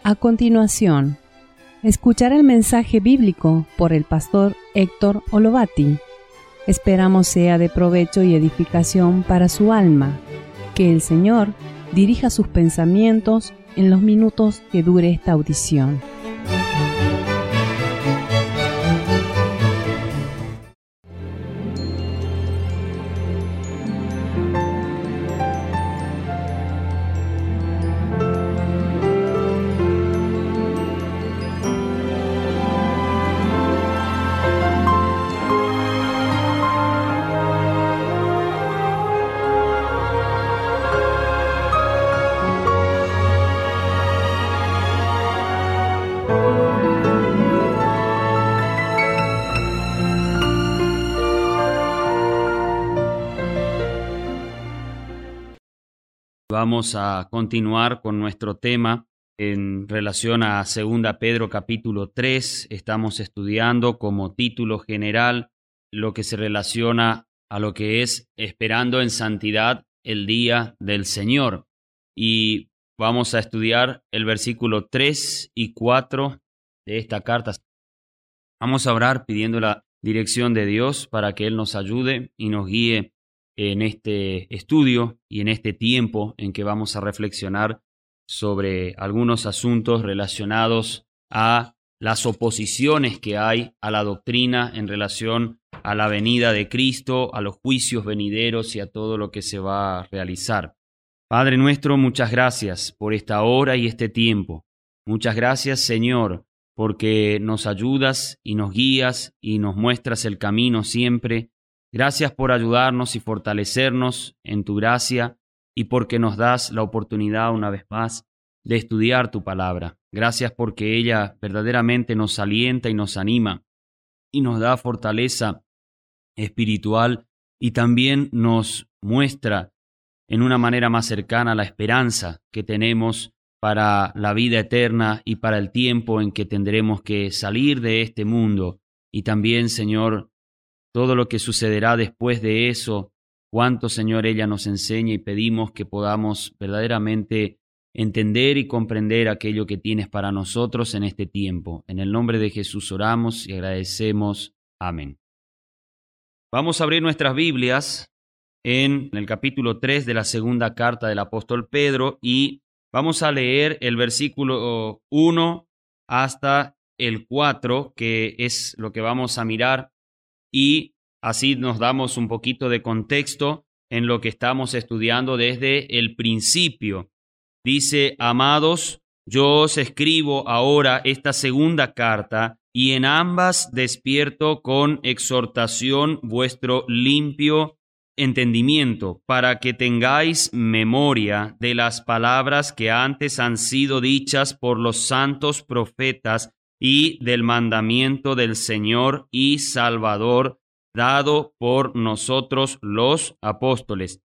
A continuación, escuchar el mensaje bíblico por el pastor Héctor Olovati. Esperamos sea de provecho y edificación para su alma. Que el Señor dirija sus pensamientos en los minutos que dure esta audición. Vamos a continuar con nuestro tema en relación a 2 Pedro capítulo 3. Estamos estudiando como título general lo que se relaciona a lo que es esperando en santidad el día del Señor. Y vamos a estudiar el versículo 3 y 4 de esta carta. Vamos a orar pidiendo la dirección de Dios para que Él nos ayude y nos guíe en este estudio y en este tiempo en que vamos a reflexionar sobre algunos asuntos relacionados a las oposiciones que hay a la doctrina en relación a la venida de Cristo, a los juicios venideros y a todo lo que se va a realizar. Padre nuestro, muchas gracias por esta hora y este tiempo. Muchas gracias, Señor, porque nos ayudas y nos guías y nos muestras el camino siempre. Gracias por ayudarnos y fortalecernos en tu gracia y porque nos das la oportunidad una vez más de estudiar tu palabra. Gracias porque ella verdaderamente nos alienta y nos anima y nos da fortaleza espiritual y también nos muestra en una manera más cercana la esperanza que tenemos para la vida eterna y para el tiempo en que tendremos que salir de este mundo. Y también, Señor, todo lo que sucederá después de eso, cuánto, Señor, ella nos enseña y pedimos que podamos verdaderamente entender y comprender aquello que tienes para nosotros en este tiempo. En el nombre de Jesús oramos y agradecemos. Amén. Vamos a abrir nuestras Biblias en el capítulo 3 de la segunda carta del apóstol Pedro y vamos a leer el versículo 1 hasta el 4, que es lo que vamos a mirar. Y así nos damos un poquito de contexto en lo que estamos estudiando desde el principio. Dice: amados, yo os escribo ahora esta segunda carta, y en ambas despierto con exhortación vuestro limpio entendimiento, para que tengáis memoria de las palabras que antes han sido dichas por los santos profetas, y del mandamiento del Señor y Salvador dado por nosotros los apóstoles,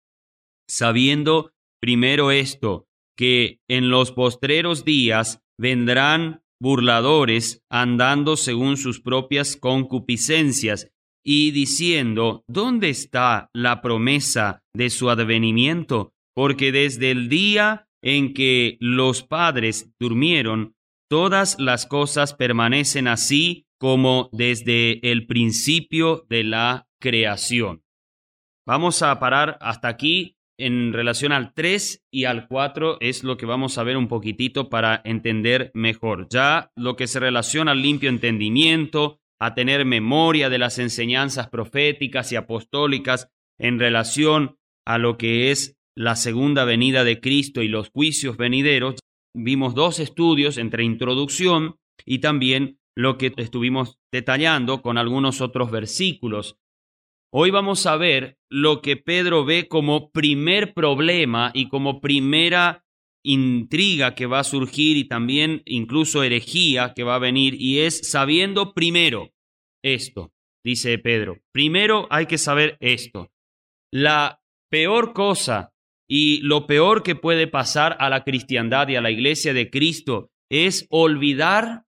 sabiendo primero esto, que en los postreros días vendrán burladores andando según sus propias concupiscencias y diciendo: ¿dónde está la promesa de su advenimiento? Porque desde el día en que los padres durmieron, todas las cosas permanecen así como desde el principio de la creación. Vamos a parar hasta aquí. En relación al 3 y al 4 es lo que vamos a ver un poquitito para entender mejor. Ya lo que se relaciona al limpio entendimiento, a tener memoria de las enseñanzas proféticas y apostólicas en relación a lo que es la segunda venida de Cristo y los juicios venideros. Vimos dos estudios entre introducción y también lo que estuvimos detallando con algunos otros versículos. Hoy vamos a ver lo que Pedro ve como primer problema y como primera intriga que va a surgir y también incluso herejía que va a venir, y es sabiendo primero esto, dice Pedro. Primero hay que saber esto. La peor cosa y lo peor que puede pasar a la cristiandad y a la iglesia de Cristo es olvidar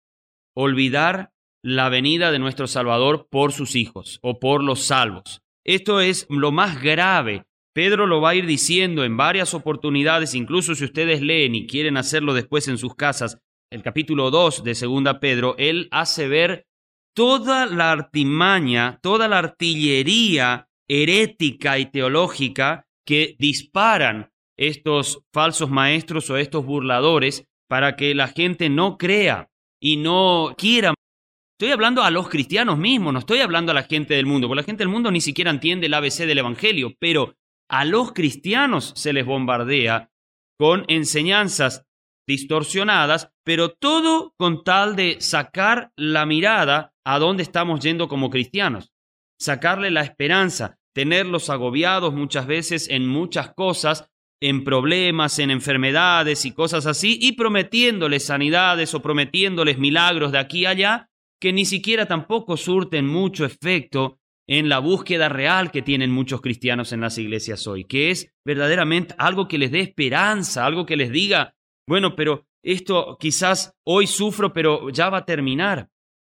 la venida de nuestro Salvador por sus hijos o por los salvos. Esto es lo más grave Pedro lo va a ir diciendo en varias oportunidades, incluso si ustedes leen y quieren hacerlo después en sus casas, el capítulo 2 de 2 Pedro, él hace ver toda la artimaña, toda la artillería herética y teológica que disparan estos falsos maestros o estos burladores para que la gente no crea y no quiera. Estoy hablando a los cristianos mismos, no estoy hablando a la gente del mundo, porque la gente del mundo ni siquiera entiende el ABC del Evangelio, pero a los cristianos se les bombardea con enseñanzas distorsionadas, pero todo con tal de sacar la mirada a dónde estamos yendo como cristianos, sacarle la esperanza, tenerlos agobiados muchas veces en muchas cosas, en problemas, en enfermedades y cosas así, y prometiéndoles sanidades o prometiéndoles milagros de aquí a allá, que ni siquiera tampoco surten mucho efecto en la búsqueda real que tienen muchos cristianos en las iglesias hoy, que es verdaderamente algo que les dé esperanza, algo que les diga, bueno, pero esto quizás hoy sufro, pero ya va a terminar.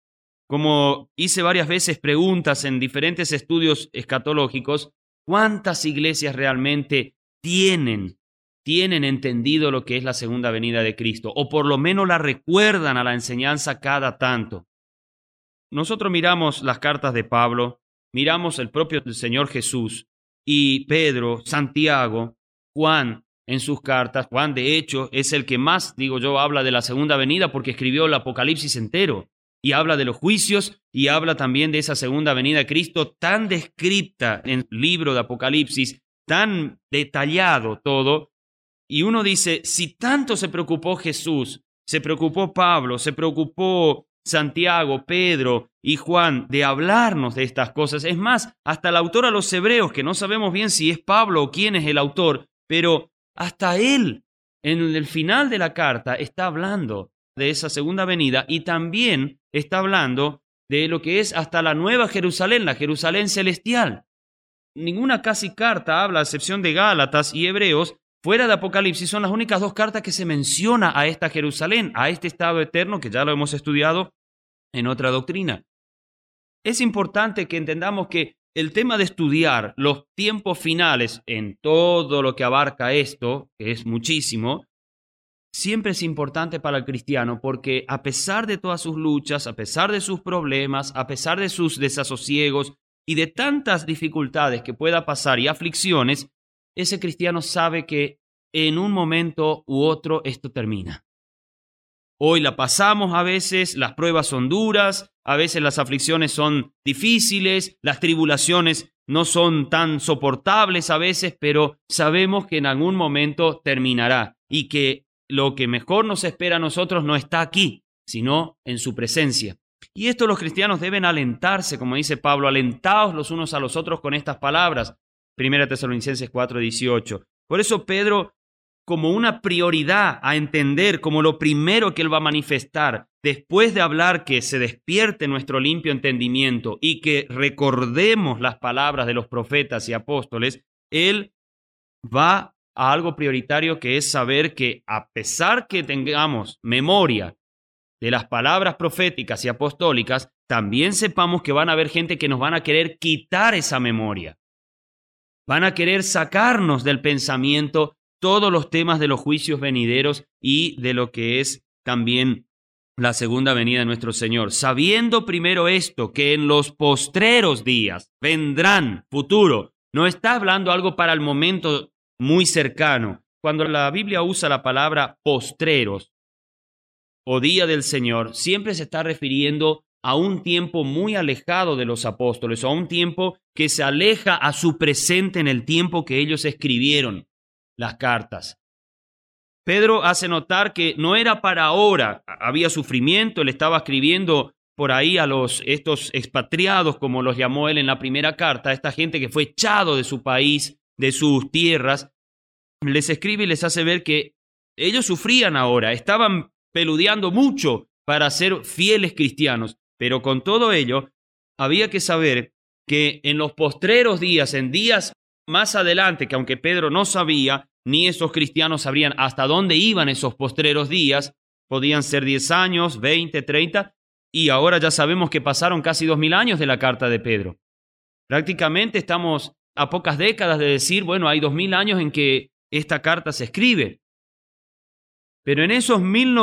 Como hice varias veces preguntas en diferentes estudios escatológicos, ¿cuántas iglesias realmente tienen entendido lo que es la segunda venida de Cristo? O por lo menos la recuerdan a la enseñanza cada tanto. Nosotros miramos las cartas de Pablo, miramos el propio Señor Jesús y Pedro, Santiago, Juan en sus cartas. Juan, de hecho, es el que más, digo yo, habla de la segunda venida porque escribió el Apocalipsis entero y habla de los juicios y habla también de esa segunda venida de Cristo tan descrita en el libro de Apocalipsis, tan detallado todo. Y uno dice, si tanto se preocupó Jesús, se preocupó Pablo, se preocupó Santiago, Pedro y Juan de hablarnos de estas cosas. Es más, hasta el autor a los Hebreos, que no sabemos bien si es Pablo o quién es el autor, pero hasta él, en el final de la carta, está hablando de esa segunda venida y también está hablando de lo que es hasta la nueva Jerusalén, la Jerusalén celestial. Ninguna casi carta habla, a excepción de Gálatas y Hebreos, fuera de Apocalipsis, son las únicas dos cartas que se menciona a esta Jerusalén, a este estado eterno que ya lo hemos estudiado en otra doctrina. Es importante que entendamos que el tema de estudiar los tiempos finales en todo lo que abarca esto, que es muchísimo, siempre es importante para el cristiano porque a pesar de todas sus luchas, a pesar de sus problemas, a pesar de sus desasosiegos y de tantas dificultades que pueda pasar y aflicciones, ese cristiano sabe que en un momento u otro esto termina. Hoy la pasamos a veces, las pruebas son duras, a veces las aflicciones son difíciles, las tribulaciones no son tan soportables a veces, pero sabemos que en algún momento terminará y que lo que mejor nos espera a nosotros no está aquí, sino en su presencia. Y esto los cristianos deben alentarse, como dice Pablo, alentaos los unos a los otros con estas palabras. 1 Tesalonicenses 4:18. Por eso Pedro, como una prioridad a entender, como lo primero que él va a manifestar, después de hablar que se despierte nuestro limpio entendimiento y que recordemos las palabras de los profetas y apóstoles, él va a algo prioritario que es saber que a pesar que tengamos memoria de las palabras proféticas y apostólicas, también sepamos que van a haber gente que nos van a querer quitar esa memoria. Van a querer sacarnos del pensamiento todos los temas de los juicios venideros y de lo que es también la segunda venida de nuestro Señor. Sabiendo primero esto, que en los postreros días vendrán, futuro, no está hablando algo para el momento muy cercano. Cuando la Biblia usa la palabra postreros o día del Señor, siempre se está refiriendo a un tiempo muy alejado de los apóstoles, o a un tiempo que se aleja a su presente en el tiempo que ellos escribieron las cartas. Pedro hace notar que no era para ahora, había sufrimiento, él estaba escribiendo por ahí a estos expatriados, como los llamó él en la primera carta, esta gente que fue echado de su país, de sus tierras, les escribe y les hace ver que ellos sufrían ahora, estaban peludeando mucho para ser fieles cristianos, pero con todo ello había que saber que en los postreros días, en días más adelante, que aunque Pedro no sabía, ni esos cristianos sabrían hasta dónde iban esos postreros días, podían ser 10 años, 20, 30, y ahora ya sabemos que pasaron casi 2000 años de la carta de Pedro. Prácticamente estamos a pocas décadas de decir, bueno, hay 2000 años en que esta carta se escribe. Pero en esos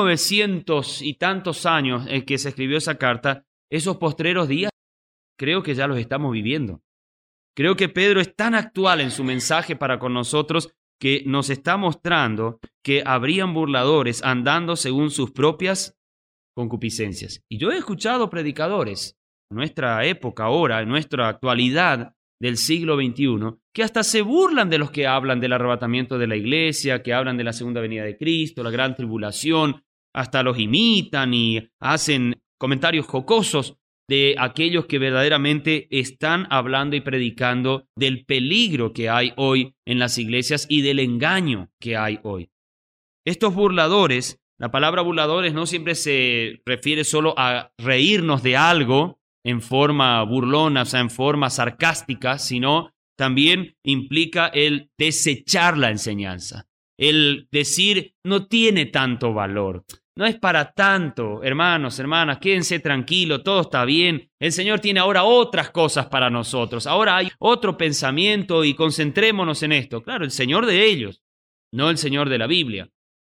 1900 y tantos años en que se escribió esa carta, esos postreros días, creo que ya los estamos viviendo. Creo que Pedro es tan actual en su mensaje para con nosotros que nos está mostrando que habrían burladores andando según sus propias concupiscencias. Y yo he escuchado predicadores en nuestra época ahora, en nuestra actualidad del siglo XXI, que hasta se burlan de los que hablan del arrebatamiento de la iglesia, que hablan de la segunda venida de Cristo, la gran tribulación, hasta los imitan y hacen comentarios jocosos de aquellos que verdaderamente están hablando y predicando del peligro que hay hoy en las iglesias y del engaño que hay hoy. Estos burladores, la palabra burladores no siempre se refiere solo a reírnos de algo en forma burlona, o sea, en forma sarcástica, sino también implica el desechar la enseñanza, el decir no tiene tanto valor. No es para tanto, hermanos, hermanas, quédense tranquilos, todo está bien. El Señor tiene ahora otras cosas para nosotros. Ahora hay otro pensamiento y concentrémonos en esto. Claro, el Señor de ellos, no el Señor de la Biblia.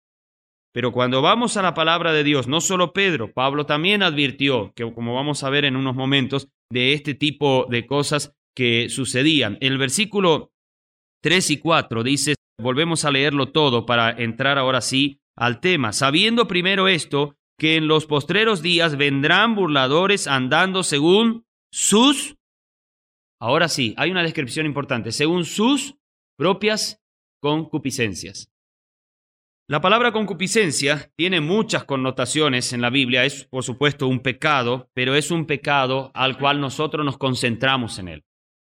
Pero cuando vamos a la palabra de Dios, no solo Pedro, Pablo también advirtió, que como vamos a ver en unos momentos, de este tipo de cosas que sucedían. En el versículo 3 y 4 dice, volvemos a leerlo todo para entrar ahora sí al tema. Sabiendo primero esto, que en los postreros días vendrán burladores andando según sus... Ahora sí, hay una descripción importante. Según sus propias concupiscencias. La palabra concupiscencia tiene muchas connotaciones en la Biblia. Es, por supuesto, un pecado, pero es un pecado al cual nosotros nos concentramos en él.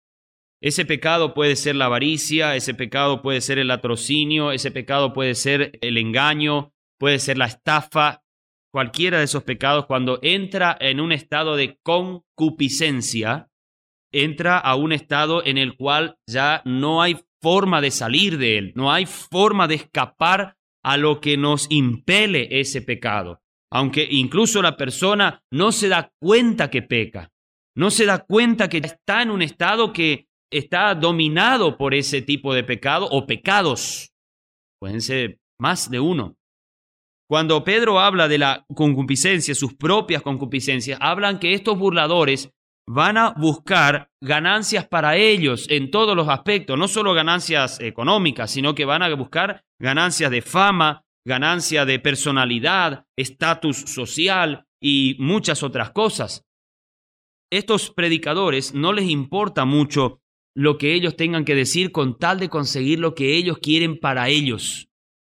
Ese pecado puede ser la avaricia, ese pecado puede ser el latrocinio, ese pecado puede ser el engaño, puede ser la estafa. Cualquiera de esos pecados, cuando entra en un estado de concupiscencia, entra a un estado en el cual ya no hay forma de salir de él, no hay forma de escapar a lo que nos impele ese pecado. Aunque incluso la persona no se da cuenta que peca, no se da cuenta que está en un estado que está dominado por ese tipo de pecado o pecados. Pueden ser más de uno. Cuando Pedro habla de la concupiscencia, sus propias concupiscencias, hablan que estos burladores van a buscar ganancias para ellos en todos los aspectos, no solo ganancias económicas, sino que van a buscar ganancias de fama, ganancia de personalidad, estatus social y muchas otras cosas. Estos predicadores no les importa mucho lo que ellos tengan que decir con tal de conseguir lo que ellos quieren para ellos.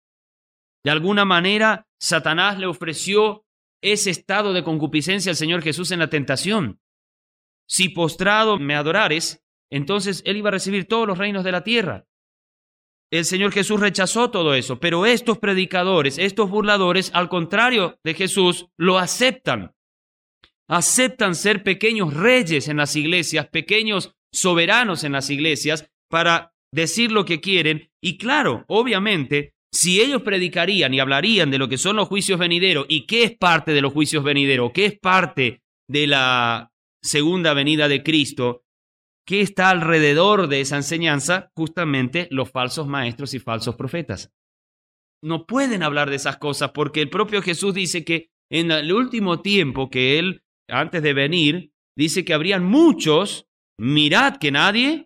De alguna manera, Satanás le ofreció ese estado de concupiscencia al Señor Jesús en la tentación. Si postrado me adorares, entonces Él iba a recibir todos los reinos de la tierra. El Señor Jesús rechazó todo eso, pero estos predicadores, estos burladores, al contrario de Jesús, lo aceptan. Aceptan ser pequeños reyes en las iglesias, pequeños soberanos en las iglesias para decir lo que quieren. Y claro, obviamente, si ellos predicarían y hablarían de lo que son los juicios venideros y qué es parte de los juicios venideros, qué es parte de la segunda venida de Cristo, ¿qué está alrededor de esa enseñanza? Justamente los falsos maestros y falsos profetas. No pueden hablar de esas cosas porque el propio Jesús dice que en el último tiempo que Él, antes de venir, dice que habrían muchos, mirad que nadie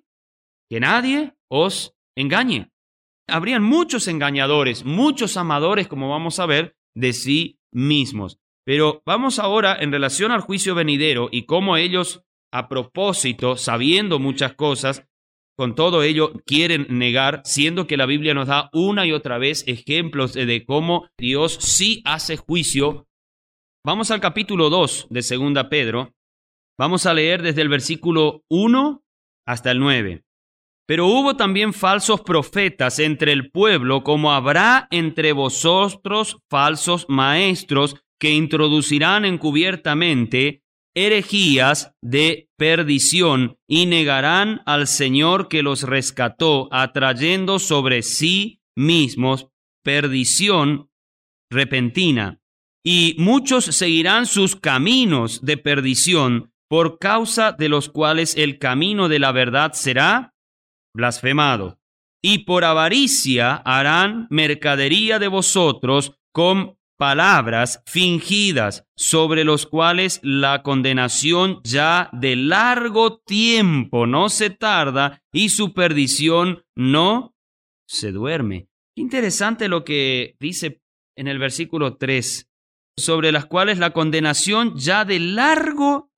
os engañe. Habrían muchos engañadores, muchos amadores, como vamos a ver, de sí mismos. Pero vamos ahora en relación al juicio venidero y cómo ellos, a propósito, sabiendo muchas cosas, con todo ello quieren negar, siendo que la Biblia nos da una y otra vez ejemplos de cómo Dios sí hace juicio. Vamos al capítulo 2 de 2 Pedro. Vamos a leer desde el versículo 1 hasta el 9. Pero hubo también falsos profetas entre el pueblo, como habrá entre vosotros falsos maestros, que introducirán encubiertamente herejías de perdición y negarán al Señor que los rescató, atrayendo sobre sí mismos perdición repentina. Y muchos seguirán sus caminos de perdición, por causa de los cuales el camino de la verdad será blasfemado. Y por avaricia harán mercadería de vosotros con palabras fingidas, sobre los cuales la condenación ya de largo tiempo no se tarda y su perdición no se duerme. Interesante lo que dice en el versículo 3, sobre las cuales la condenación ya de largo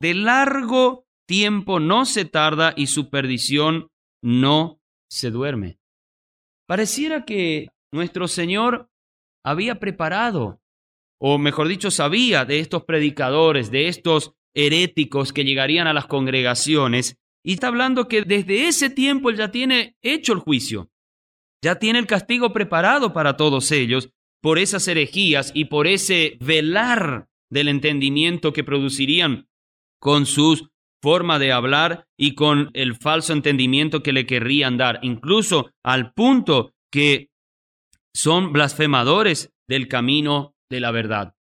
tiempo no se tarda y su perdición no se duerme. Pareciera que nuestro Señor había preparado, o mejor dicho, sabía de estos predicadores, de estos heréticos que llegarían a las congregaciones, y está hablando que desde ese tiempo Él ya tiene hecho el juicio, ya tiene el castigo preparado para todos ellos por esas herejías y por ese velar del entendimiento que producirían con su forma de hablar y con el falso entendimiento que le querrían dar, incluso al punto que son blasfemadores del camino de la verdad.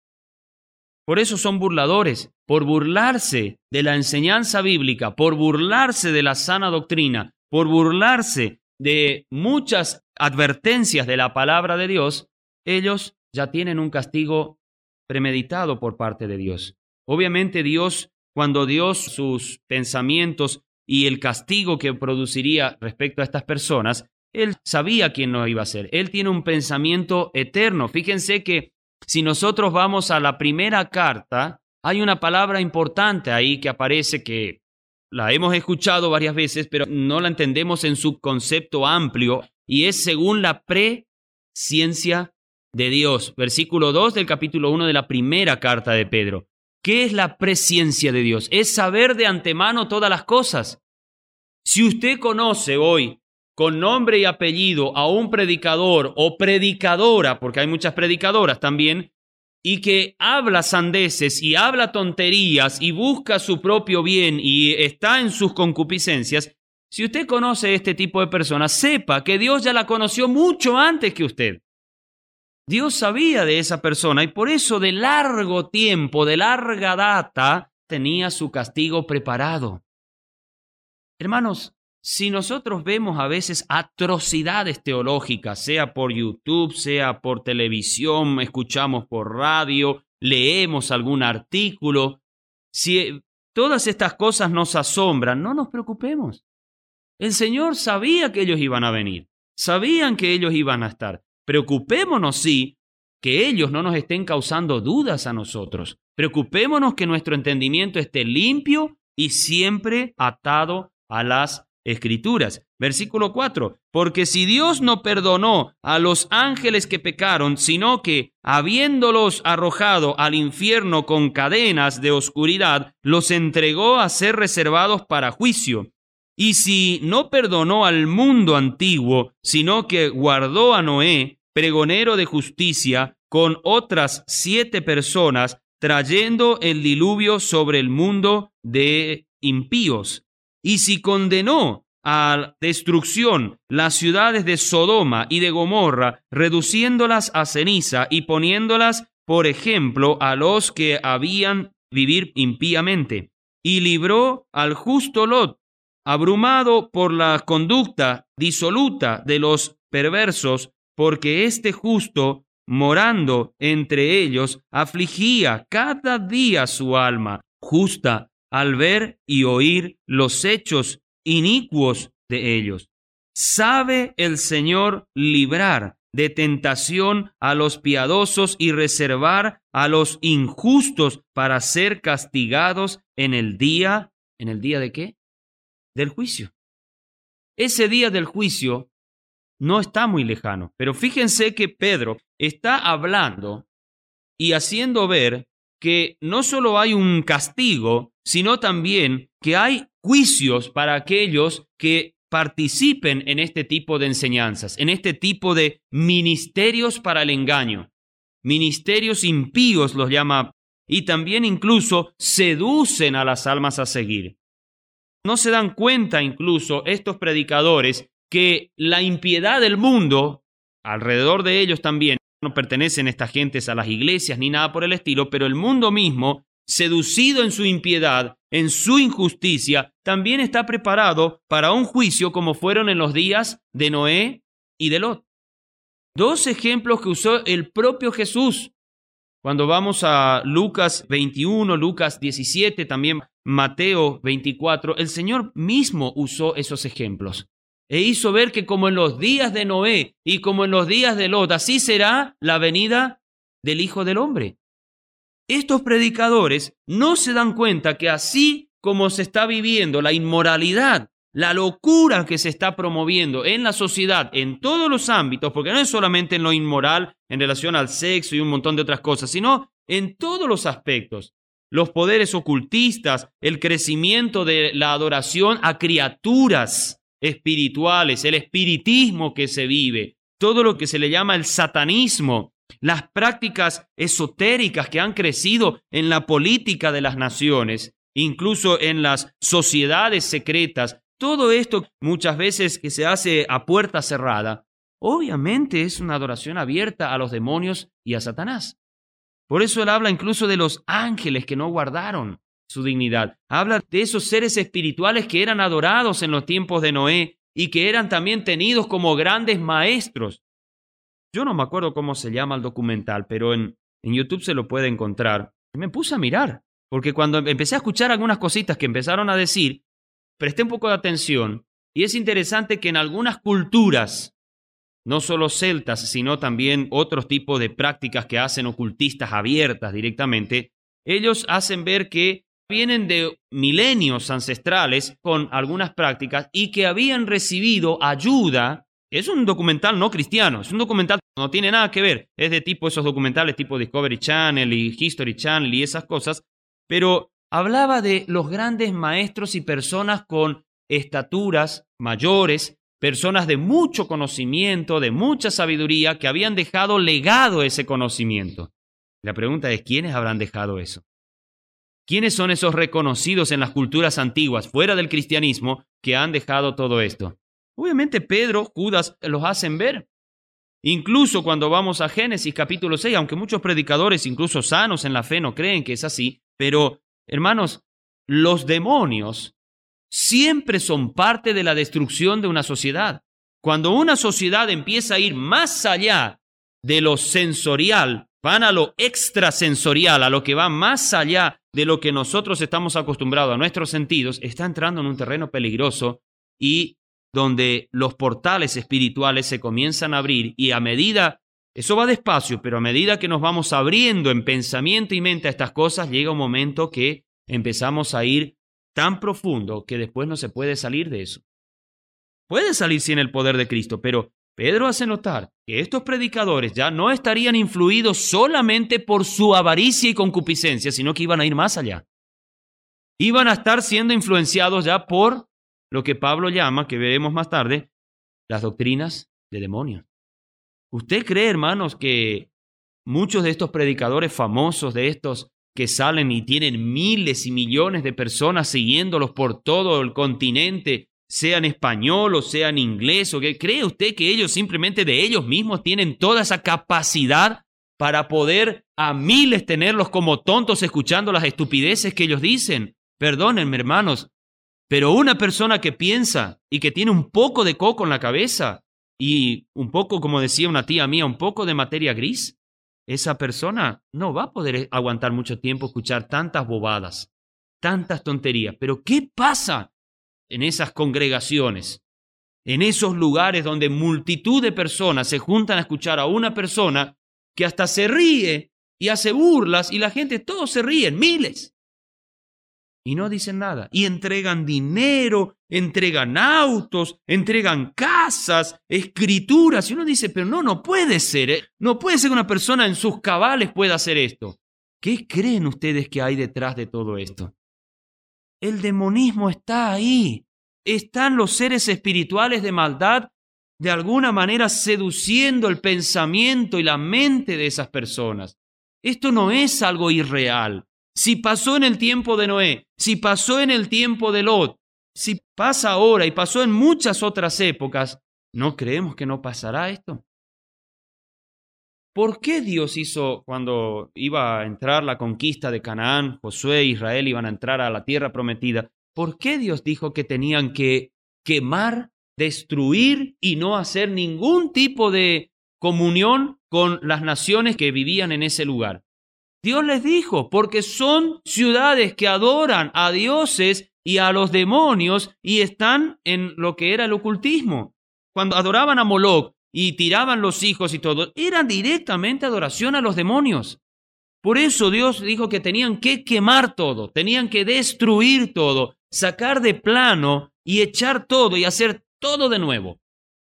Por eso son burladores, por burlarse de la enseñanza bíblica, por burlarse de la sana doctrina, por burlarse de muchas advertencias de la palabra de Dios. Ellos ya tienen un castigo premeditado por parte de Dios. Obviamente Dios, cuando dio sus pensamientos y el castigo que produciría respecto a estas personas, Él sabía quién lo iba a hacer. Él tiene un pensamiento eterno. Fíjense que si nosotros vamos a la primera carta, hay una palabra importante ahí que aparece, que la hemos escuchado varias veces, pero no la entendemos en su concepto amplio, y es según la presciencia de Dios. Versículo 2 del capítulo 1 de la primera carta de Pedro. ¿Qué es la presciencia de Dios? Es saber de antemano todas las cosas. Si usted conoce hoy con nombre y apellido a un predicador o predicadora, porque hay muchas predicadoras también, y que habla sandeces y habla tonterías y busca su propio bien y está en sus concupiscencias, si usted conoce este tipo de personas, sepa que Dios ya la conoció mucho antes que usted. Dios sabía de esa persona y por eso de largo tiempo, de larga data, tenía su castigo preparado. Hermanos, si nosotros vemos a veces atrocidades teológicas, sea por YouTube, sea por televisión, escuchamos por radio, leemos algún artículo, si todas estas cosas nos asombran, no nos preocupemos. El Señor sabía que ellos iban a venir, sabían que ellos iban a estar. Preocupémonos, sí, que ellos no nos estén causando dudas a nosotros. Preocupémonos que nuestro entendimiento esté limpio y siempre atado a las Escrituras. Versículo 4. Porque si Dios no perdonó a los ángeles que pecaron, sino que, habiéndolos arrojado al infierno con cadenas de oscuridad, los entregó a ser reservados para juicio. Y si no perdonó al mundo antiguo, sino que guardó a Noé, pregonero de justicia, con otras 7 personas, trayendo el diluvio sobre el mundo de impíos. Y si condenó a destrucción las ciudades de Sodoma y de Gomorra, reduciéndolas a ceniza y poniéndolas por ejemplo a los que habían vivir impíamente, y libró al justo Lot, abrumado por la conducta disoluta de los perversos, porque este justo, morando entre ellos, afligía cada día su alma justa al ver y oír los hechos inicuos de ellos. Sabe el Señor librar de tentación a los piadosos y reservar a los injustos para ser castigados en el día ¿de qué? Del juicio. Ese día del juicio no está muy lejano, pero fíjense que Pedro está hablando y haciendo ver que no solo hay un castigo, sino también que hay juicios para aquellos que participen en este tipo de enseñanzas, en este tipo de ministerios para el engaño. Ministerios impíos los llama, y también incluso seducen a las almas a seguir. No se dan cuenta incluso estos predicadores que la impiedad del mundo, alrededor de ellos también, no pertenecen estas gentes a las iglesias ni nada por el estilo, pero el mundo mismo, seducido en su impiedad, en su injusticia, también está preparado para un juicio como fueron en los días de Noé y de Lot. Dos ejemplos que usó el propio Jesús. Cuando vamos a Lucas 21, Lucas 17, también Mateo 24, el Señor mismo usó esos ejemplos e hizo ver que como en los días de Noé y como en los días de Lot, así será la venida del Hijo del Hombre. Estos predicadores no se dan cuenta que así como se está viviendo la inmoralidad, la locura que se está promoviendo en la sociedad, en todos los ámbitos, porque no es solamente en lo inmoral en relación al sexo y un montón de otras cosas, sino en todos los aspectos. Los poderes ocultistas, el crecimiento de la adoración a criaturas espirituales, el espiritismo que se vive, todo lo que se le llama el satanismo, las prácticas esotéricas que han crecido en la política de las naciones, incluso en las sociedades secretas, todo esto muchas veces que se hace a puerta cerrada, obviamente es una adoración abierta a los demonios y a Satanás. Por eso él habla incluso de los ángeles que no guardaron su dignidad. Habla de esos seres espirituales que eran adorados en los tiempos de Noé y que eran también tenidos como grandes maestros. Yo no me acuerdo cómo se llama el documental, pero en YouTube se lo puede encontrar. Y me puse a mirar, porque cuando empecé a escuchar algunas cositas que empezaron a decir, presté un poco de atención. Y es interesante que en algunas culturas, no solo celtas, sino también otros tipos de prácticas que hacen ocultistas abiertas directamente, ellos hacen ver que vienen de milenios ancestrales con algunas prácticas y que habían recibido ayuda. Es un documental no cristiano, es un documental que no tiene nada que ver, es de tipo esos documentales tipo Discovery Channel y History Channel y esas cosas, pero hablaba de los grandes maestros y personas con estaturas mayores, personas de mucho conocimiento, de mucha sabiduría, que habían dejado legado ese conocimiento. La pregunta es, ¿quiénes habrán dejado eso? ¿Quiénes son esos reconocidos en las culturas antiguas, fuera del cristianismo, que han dejado todo esto? Obviamente Pedro, Judas los hacen ver. Incluso cuando vamos a Génesis capítulo 6, aunque muchos predicadores, incluso sanos en la fe, no creen que es así, pero hermanos, los demonios siempre son parte de la destrucción de una sociedad. Cuando una sociedad empieza a ir más allá de lo sensorial, van a lo extrasensorial, a lo que va más allá de lo que nosotros estamos acostumbrados a nuestros sentidos, está entrando en un terreno peligroso y donde los portales espirituales se comienzan a abrir y a medida, eso va despacio, pero a medida que nos vamos abriendo en pensamiento y mente a estas cosas, llega un momento que empezamos a ir tan profundo que después no se puede salir de eso. Puede salir sin el poder de Cristo, pero Pedro hace notar que estos predicadores ya no estarían influidos solamente por su avaricia y concupiscencia, sino que iban a ir más allá. Iban a estar siendo influenciados ya por lo que Pablo llama, que veremos más tarde, las doctrinas de demonios. ¿Usted cree, hermanos, que muchos de estos predicadores famosos, de estos que salen y tienen miles y millones de personas siguiéndolos por todo el continente, sean español o sean inglés, o qué, cree usted que ellos simplemente de ellos mismos tienen toda esa capacidad para poder a miles tenerlos como tontos escuchando las estupideces que ellos dicen? Perdónenme, hermanos, pero una persona que piensa y que tiene un poco de coco en la cabeza y un poco, como decía una tía mía, un poco de materia gris, esa persona no va a poder aguantar mucho tiempo escuchar tantas bobadas, tantas tonterías. Pero ¿qué pasa en esas congregaciones, en esos lugares donde multitud de personas se juntan a escuchar a una persona que hasta se ríe y hace burlas y la gente, todos se ríen, miles? Y no dicen nada. Y entregan dinero, entregan autos, entregan casas, escrituras. Y uno dice, pero no puede ser. No puede ser que una persona en sus cabales pueda hacer esto. ¿Qué creen ustedes que hay detrás de todo esto? El demonismo está ahí. Están los seres espirituales de maldad de alguna manera seduciendo el pensamiento y la mente de esas personas. Esto no es algo irreal. Si pasó en el tiempo de Noé, si pasó en el tiempo de Lot, si pasa ahora y pasó en muchas otras épocas, ¿no creemos que no pasará esto? ¿por qué Dios hizo cuando iba a entrar la conquista de Canaán, Josué e Israel iban a entrar a la tierra prometida? ¿Por qué Dios dijo que tenían que quemar, destruir y no hacer ningún tipo de comunión con las naciones que vivían en ese lugar? Dios les dijo, porque son ciudades que adoran a dioses y a los demonios y están en lo que era el ocultismo. Cuando adoraban a Moloch y tiraban los hijos y todo, era directamente adoración a los demonios. Por eso Dios dijo que tenían que quemar todo, tenían que destruir todo, sacar de plano y echar todo y hacer todo de nuevo.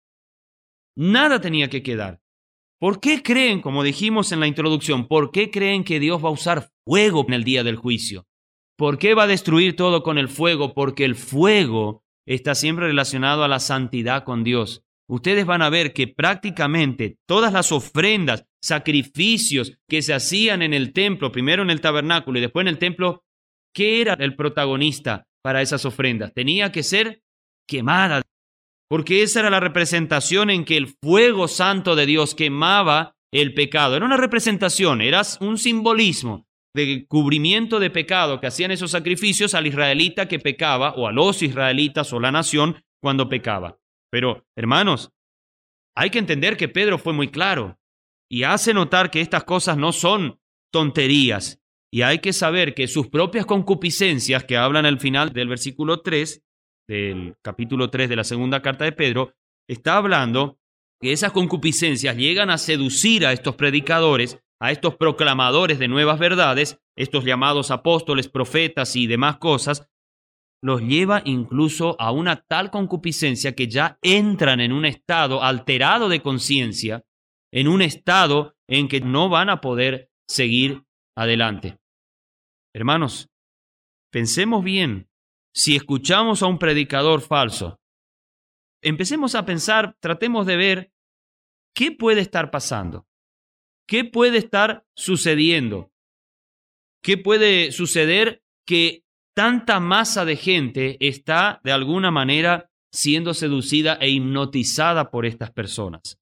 Nada tenía que quedar. ¿Por qué creen, como dijimos en la introducción, por qué creen que Dios va a usar fuego en el día del juicio? ¿Por qué va a destruir todo con el fuego? Porque el fuego está siempre relacionado a la santidad con Dios. Ustedes van a ver que prácticamente todas las ofrendas, sacrificios que se hacían en el templo, primero en el tabernáculo y después en el templo, ¿qué era el protagonista para esas ofrendas? Tenía que ser quemada, porque esa era la representación en que el fuego santo de Dios quemaba el pecado. Era una representación, era un simbolismo de cubrimiento de pecado que hacían esos sacrificios al israelita que pecaba, o a los israelitas o la nación cuando pecaba. Pero, hermanos, hay que entender que Pedro fue muy claro y hace notar que estas cosas no son tonterías. Y hay que saber que sus propias concupiscencias, que hablan al final del versículo 3, del capítulo 3 de la segunda carta de Pedro, está hablando que esas concupiscencias llegan a seducir a estos predicadores, a estos proclamadores de nuevas verdades, estos llamados apóstoles, profetas y demás cosas, los lleva incluso a una tal concupiscencia que ya entran en un estado alterado de conciencia, en un estado en que no van a poder seguir adelante. Hermanos, pensemos bien. Si escuchamos a un predicador falso, empecemos a pensar, tratemos de ver qué puede estar pasando, qué puede estar sucediendo, qué puede suceder que tanta masa de gente está de alguna manera siendo seducida e hipnotizada por estas personas.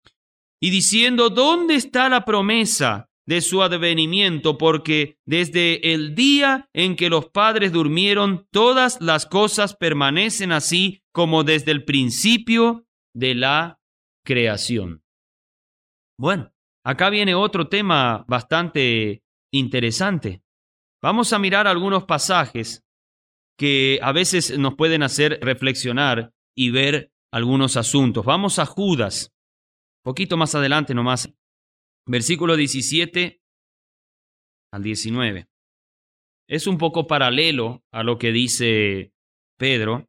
Y diciendo, ¿dónde está la promesa de su advenimiento? Porque desde el día en que los padres durmieron, todas las cosas permanecen así como desde el principio de la creación. Bueno, acá viene otro tema bastante interesante. Vamos a mirar algunos pasajes que a veces nos pueden hacer reflexionar y ver algunos asuntos. Vamos a Judas, poquito más adelante nomás. Versículo 17 al 19. Es un poco paralelo a lo que dice Pedro.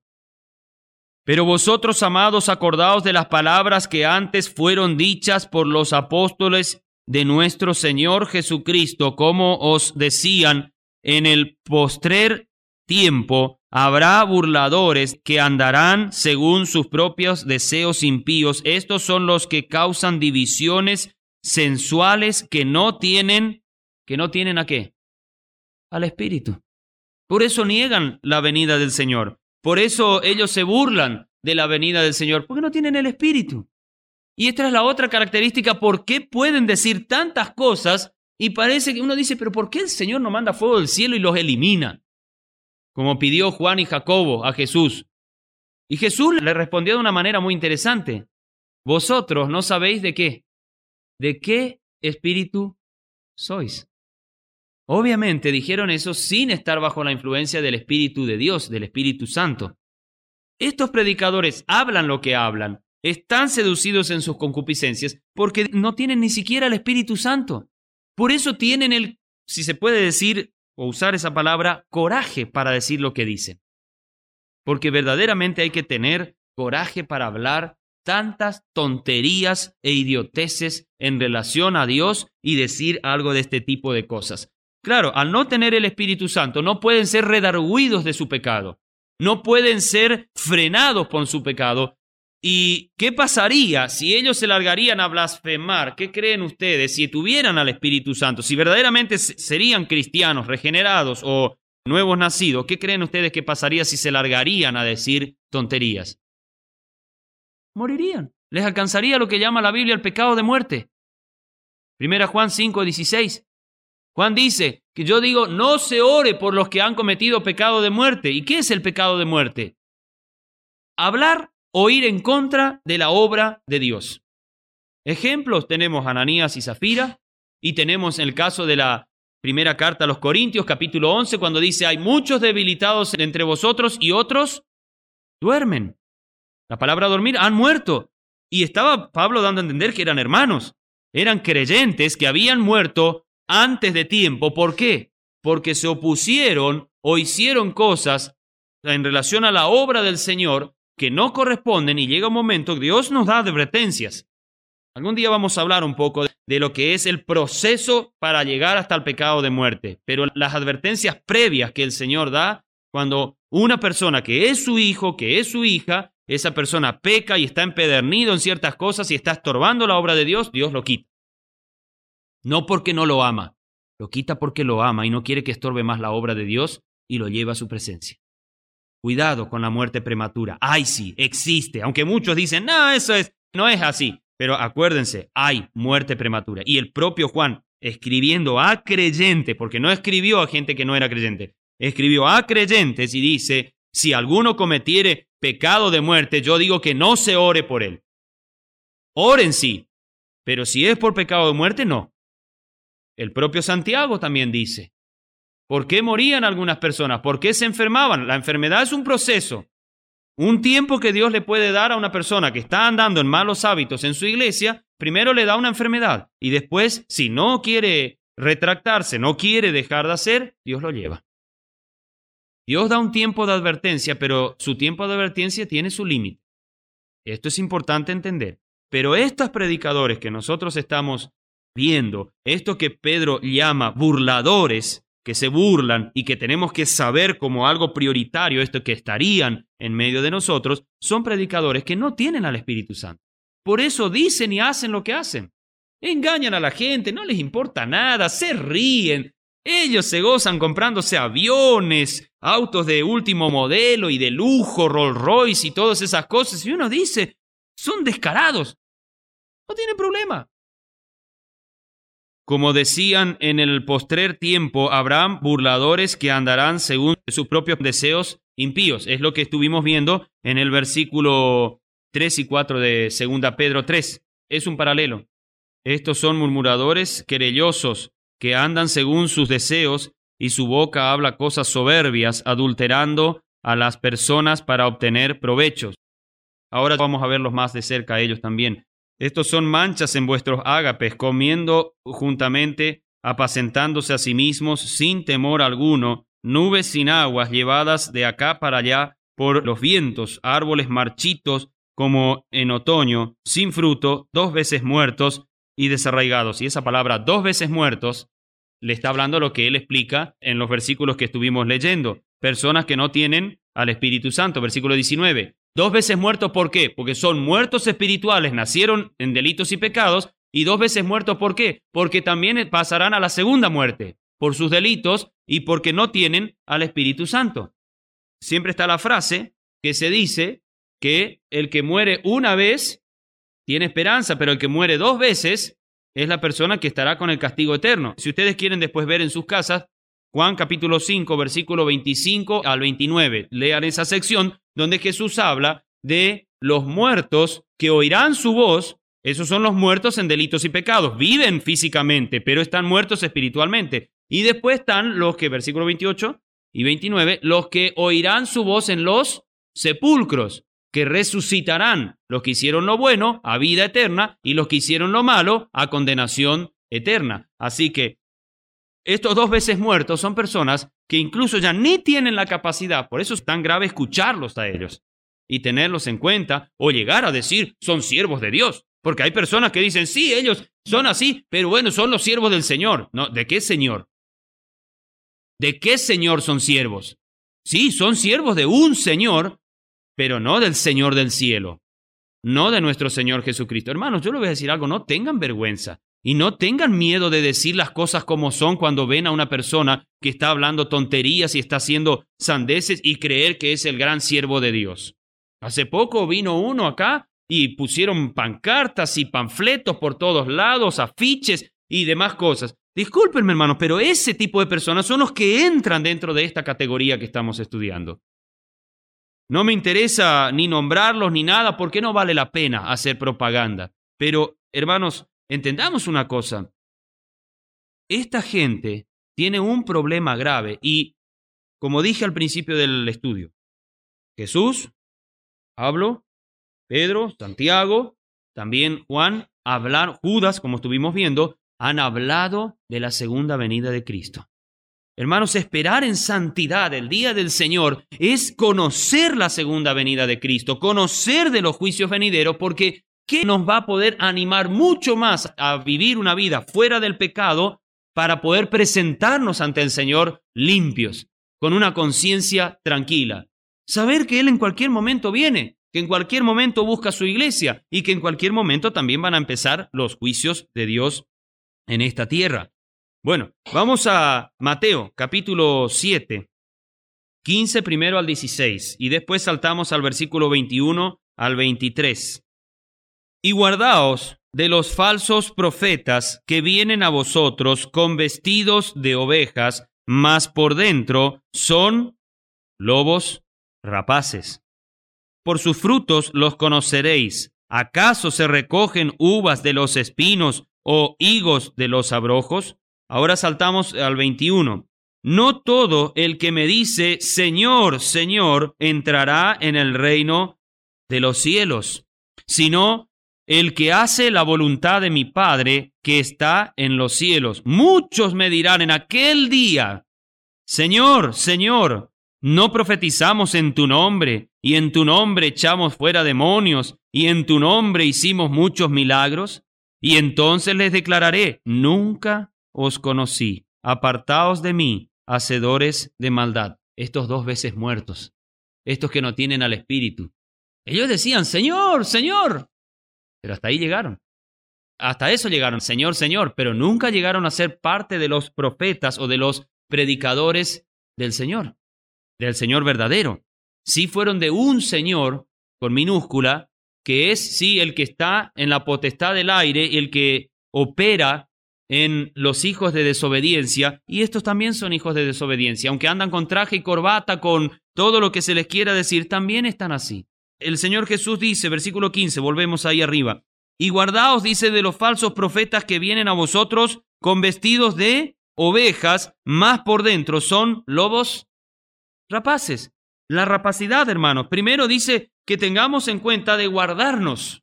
Pero vosotros, amados, acordaos de las palabras que antes fueron dichas por los apóstoles de nuestro Señor Jesucristo, como os decían, en el postrer tiempo habrá burladores que andarán según sus propios deseos impíos. Estos son los que causan divisiones sensuales que no tienen ¿a qué? Al Espíritu. Por eso niegan la venida del Señor. Por eso ellos se burlan de la venida del Señor, porque no tienen el Espíritu. Y esta es la otra característica, ¿por qué pueden decir tantas cosas? Y parece que uno dice, pero ¿por qué el Señor no manda fuego del cielo y los elimina? Como pidió Juan y Jacobo a Jesús. Y Jesús le respondió de una manera muy interesante. Vosotros no sabéis de qué. ¿De qué espíritu sois? Obviamente dijeron eso sin estar bajo la influencia del Espíritu de Dios, del Espíritu Santo. Estos predicadores hablan lo que hablan, están seducidos en sus concupiscencias porque no tienen ni siquiera el Espíritu Santo. Por eso tienen si se puede decir o usar esa palabra, coraje para decir lo que dicen. Porque verdaderamente hay que tener coraje para hablar tantas tonterías e idioteces en relación a Dios y decir algo de este tipo de cosas. Claro, al no tener el Espíritu Santo, no pueden ser redarguidos de su pecado, no pueden ser frenados por su pecado. ¿Y qué pasaría si ellos se largarían a blasfemar? ¿Qué creen ustedes si tuvieran al Espíritu Santo? Si verdaderamente serían cristianos, regenerados o nuevos nacidos, ¿qué creen ustedes que pasaría si se largarían a decir tonterías? Morirían. Les alcanzaría lo que llama la Biblia el pecado de muerte. Primera Juan 5:16. Juan dice que yo digo, no se ore por los que han cometido pecado de muerte. ¿Y qué es el pecado de muerte? Hablar o ir en contra de la obra de Dios. Ejemplos tenemos Ananías y Zafira, y tenemos el caso de la primera carta a los Corintios, capítulo 11, cuando dice, hay muchos debilitados entre vosotros y otros duermen. La palabra dormir, han muerto. Y estaba Pablo dando a entender que eran hermanos, eran creyentes que habían muerto antes de tiempo. ¿Por qué? Porque se opusieron o hicieron cosas en relación a la obra del Señor que no corresponden, y llega un momento que Dios nos da advertencias. Algún día vamos a hablar un poco de lo que es el proceso para llegar hasta el pecado de muerte, pero las advertencias previas que el Señor da cuando una persona que es su hijo, que es su hija, esa persona peca y está empedernido en ciertas cosas y está estorbando la obra de Dios, Dios lo quita. No porque no lo ama, lo quita porque lo ama y no quiere que estorbe más la obra de Dios y lo lleva a su presencia. Cuidado con la muerte prematura. Ay, sí, existe. Aunque muchos dicen, no, no es así. Pero acuérdense, hay muerte prematura. Y el propio Juan, escribiendo a creyentes, porque no escribió a gente que no era creyente, escribió a creyentes y dice, si alguno cometiere pecado de muerte, yo digo que no se ore por él. Oren sí, pero si es por pecado de muerte, no. El propio Santiago también dice, ¿por qué morían algunas personas? ¿Por qué se enfermaban? La enfermedad es un proceso, un tiempo que Dios le puede dar a una persona que está andando en malos hábitos en su iglesia. Primero le da una enfermedad y después, si no quiere retractarse, no quiere dejar de hacer, Dios lo lleva. Dios da un tiempo de advertencia, pero su tiempo de advertencia tiene su límite. Esto es importante entender. Pero estos predicadores que nosotros estamos viendo, esto que Pedro llama burladores, que se burlan y que tenemos que saber como algo prioritario, esto que estarían en medio de nosotros, son predicadores que no tienen al Espíritu Santo. Por eso dicen y hacen lo que hacen. Engañan a la gente, no les importa nada, se ríen. Ellos se gozan comprándose aviones, autos de último modelo y de lujo, Rolls Royce y todas esas cosas. Y uno dice, son descarados. No tienen problema. Como decían en el postrer tiempo, habrán burladores que andarán según sus propios deseos impíos. Es lo que estuvimos viendo en el versículo 3 y 4 de 2 Pedro 3. Es un paralelo. Estos son murmuradores querellosos que andan según sus deseos y su boca habla cosas soberbias, adulterando a las personas para obtener provechos. Ahora vamos a verlos más de cerca a ellos también. Estos son manchas en vuestros ágapes, comiendo juntamente, apacentándose a sí mismos sin temor alguno, nubes sin aguas llevadas de acá para allá por los vientos, árboles marchitos como en otoño, sin fruto, 2 veces muertos y desarraigados. Y esa palabra 2 veces muertos le está hablando lo que él explica en los versículos que estuvimos leyendo. Personas que no tienen al Espíritu Santo, versículo 19. 2 veces muertos, ¿por qué? Porque son muertos espirituales, nacieron en delitos y pecados, y 2 veces muertos, ¿por qué? Porque también pasarán a la segunda muerte, por sus delitos y porque no tienen al Espíritu Santo. Siempre está la frase que se dice que el que muere una vez tiene esperanza, pero el que muere 2 veces es la persona que estará con el castigo eterno. Si ustedes quieren después ver en sus casas, Juan capítulo 5, versículo 25 al 29, lean esa sección donde Jesús habla de los muertos que oirán su voz. Esos son los muertos en delitos y pecados. Viven físicamente, pero están muertos espiritualmente. Y después están los que, versículo 28 y 29, los que oirán su voz en los sepulcros, que resucitarán, los que hicieron lo bueno a vida eterna y los que hicieron lo malo a condenación eterna. Así que estos 2 veces muertos son personas que incluso ya ni tienen la capacidad, por eso es tan grave escucharlos a ellos y tenerlos en cuenta o llegar a decir son siervos de Dios. Porque hay personas que dicen, sí, ellos son así, pero bueno, son los siervos del Señor. No, ¿de qué Señor? ¿De qué Señor son siervos? Sí, son siervos de un Señor, pero no del Señor del cielo, no de nuestro Señor Jesucristo. Hermanos, yo les voy a decir algo, no tengan vergüenza. Y no tengan miedo de decir las cosas como son cuando ven a una persona que está hablando tonterías y está haciendo sandeces y creer que es el gran siervo de Dios. Hace poco vino uno acá y pusieron pancartas y panfletos por todos lados, afiches, y demás cosas. Discúlpenme, hermanos, pero ese tipo de personas son los que entran dentro de esta categoría que estamos estudiando. No me interesa ni nombrarlos ni nada porque no vale la pena hacer propaganda. Pero, hermanos, entendamos una cosa. Esta gente tiene un problema grave y, como dije al principio del estudio, Jesús, Pablo, Pedro, Santiago, también Juan, Judas, como estuvimos viendo, han hablado de la segunda venida de Cristo. Hermanos, esperar en santidad el día del Señor es conocer la segunda venida de Cristo, conocer de los juicios venideros, porque ¿qué nos va a poder animar mucho más a vivir una vida fuera del pecado para poder presentarnos ante el Señor limpios, con una conciencia tranquila? Saber que Él en cualquier momento viene, que en cualquier momento busca su iglesia y que en cualquier momento también van a empezar los juicios de Dios en esta tierra. Bueno, vamos a Mateo, capítulo 7, 15 primero al 16, y después saltamos al versículo 21 al 23. Y guardaos de los falsos profetas que vienen a vosotros con vestidos de ovejas, mas por dentro son lobos rapaces. Por sus frutos los conoceréis. ¿Acaso se recogen uvas de los espinos o higos de los abrojos? Ahora saltamos al 21. No todo el que me dice, Señor, Señor, entrará en el reino de los cielos, sino el que hace la voluntad de mi Padre que está en los cielos. Muchos me dirán en aquel día, Señor, Señor, ¿no profetizamos en tu nombre, y en tu nombre echamos fuera demonios, y en tu nombre hicimos muchos milagros? Y entonces les declararé, nunca os conocí, apartaos de mí, hacedores de maldad. Estos 2 veces muertos, estos que no tienen al Espíritu. Ellos decían, Señor, Señor, pero hasta ahí llegaron. Hasta eso llegaron, Señor, Señor, pero nunca llegaron a ser parte de los profetas o de los predicadores del Señor verdadero. Sí fueron de un Señor, con minúscula, que es, sí, el que está en la potestad del aire y el que opera en los hijos de desobediencia, y estos también son hijos de desobediencia, aunque andan con traje y corbata, con todo lo que se les quiera decir, también están así. El Señor Jesús dice, versículo 15, volvemos ahí arriba, y guardaos, dice, de los falsos profetas que vienen a vosotros con vestidos de ovejas, mas por dentro son lobos rapaces. La rapacidad, hermanos, primero dice que tengamos en cuenta de guardarnos,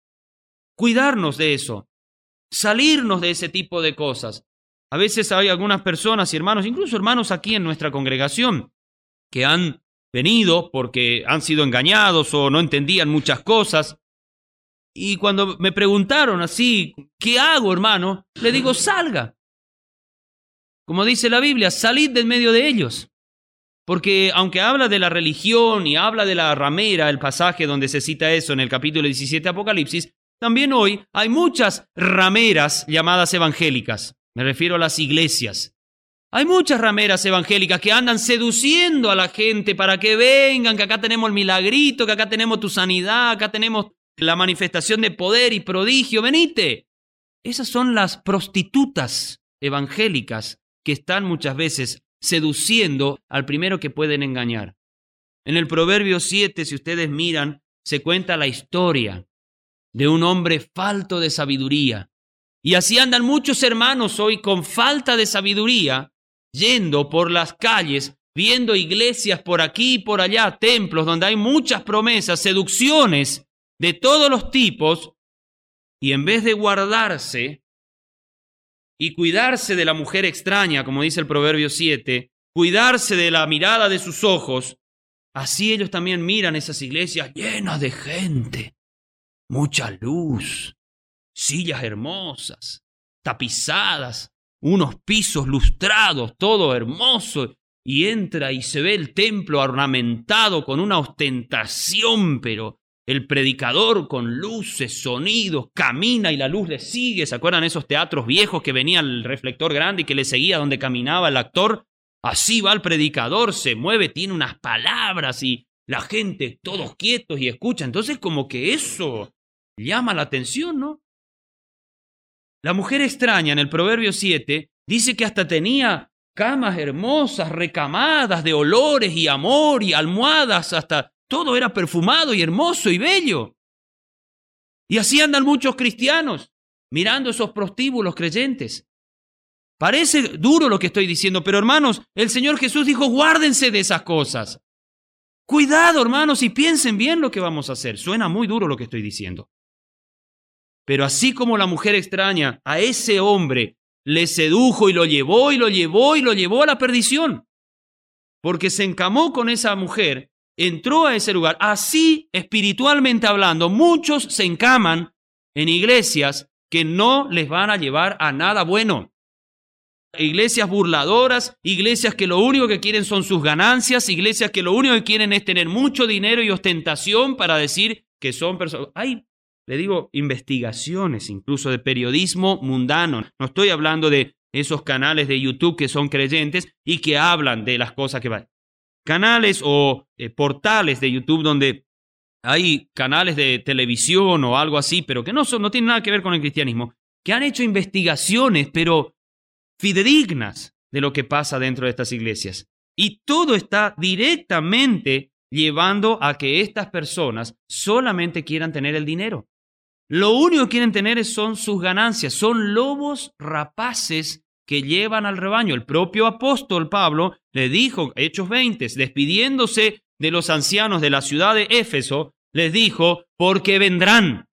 cuidarnos de eso, salirnos de ese tipo de cosas. A veces hay algunas personas y hermanos, incluso hermanos aquí en nuestra congregación, que han venido porque han sido engañados o no entendían muchas cosas. Y cuando me preguntaron así, ¿qué hago, hermano? Le digo, salga. Como dice la Biblia, salid del medio de ellos. Porque aunque habla de la religión y habla de la ramera, el pasaje donde se cita eso en el capítulo 17 de Apocalipsis, también hoy hay muchas rameras llamadas evangélicas. Me refiero a las iglesias. Hay muchas rameras evangélicas que andan seduciendo a la gente para que vengan, que acá tenemos el milagrito, que acá tenemos tu sanidad, acá tenemos la manifestación de poder y prodigio. Venite. Esas son las prostitutas evangélicas que están muchas veces seduciendo al primero que pueden engañar. En el Proverbio 7, si ustedes miran, se cuenta la historia de un hombre falto de sabiduría. Y así andan muchos hermanos hoy con falta de sabiduría, yendo por las calles, viendo iglesias por aquí y por allá, templos donde hay muchas promesas, seducciones de todos los tipos, y en vez de guardarse y cuidarse de la mujer extraña, como dice el Proverbio 7, cuidarse de la mirada de sus ojos, así ellos también miran esas iglesias llenas de gente, mucha luz, sillas hermosas, tapizadas, unos pisos lustrados, todo hermoso, y entra y se ve el templo ornamentado con una ostentación, pero el predicador con luces, sonidos, camina y la luz le sigue. ¿Se acuerdan esos teatros viejos que venía el reflector grande y que le seguía donde caminaba el actor? Así va el predicador, se mueve, tiene unas palabras y la gente todos quietos y escucha. Entonces como que eso llama la atención, ¿no? La mujer extraña en el Proverbio 7 dice que hasta tenía camas hermosas, recamadas de olores y amor y almohadas, hasta todo era perfumado y hermoso y bello. Y así andan muchos cristianos mirando esos prostíbulos creyentes. Parece duro lo que estoy diciendo, pero hermanos, el Señor Jesús dijo, guárdense de esas cosas. Cuidado, hermanos, y piensen bien lo que vamos a hacer. Suena muy duro lo que estoy diciendo. Pero así como la mujer extraña a ese hombre le sedujo y lo llevó y lo llevó y lo llevó a la perdición, porque se encamó con esa mujer, entró a ese lugar. Así, espiritualmente hablando, muchos se encaman en iglesias que no les van a llevar a nada bueno. Iglesias burladoras, iglesias que lo único que quieren son sus ganancias, iglesias que lo único que quieren es tener mucho dinero y ostentación para decir que son personas. Hay, le digo, investigaciones incluso de periodismo mundano. No estoy hablando de esos canales de YouTube que son creyentes y que hablan de las cosas que van. Canales o portales de YouTube donde hay canales de televisión o algo así, pero que no tienen nada que ver con el cristianismo, que han hecho investigaciones, pero fidedignas de lo que pasa dentro de estas iglesias. Y todo está directamente llevando a que estas personas solamente quieran tener el dinero. Lo único que quieren tener son sus ganancias. Son lobos rapaces que llevan al rebaño. El propio apóstol Pablo le dijo, Hechos 20, despidiéndose de los ancianos de la ciudad de Éfeso, les dijo, porque vendrán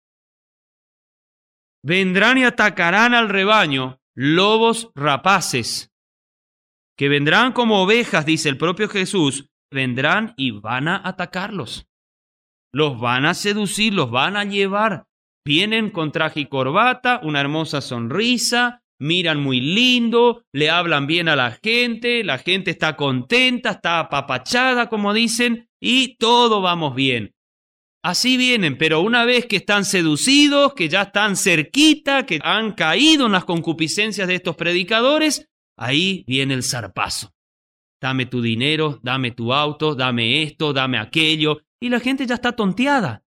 y atacarán al rebaño lobos rapaces, que vendrán como ovejas, dice el propio Jesús, vendrán y van a atacarlos. Los van a seducir, los van a llevar. Vienen con traje y corbata, una hermosa sonrisa, miran muy lindo, le hablan bien a la gente está contenta, está apapachada, como dicen, y todo vamos bien. Así vienen, pero una vez que están seducidos, que ya están cerquita, que han caído en las concupiscencias de estos predicadores, ahí viene el zarpazo. Dame tu dinero, dame tu auto, dame esto, dame aquello, y la gente ya está tonteada.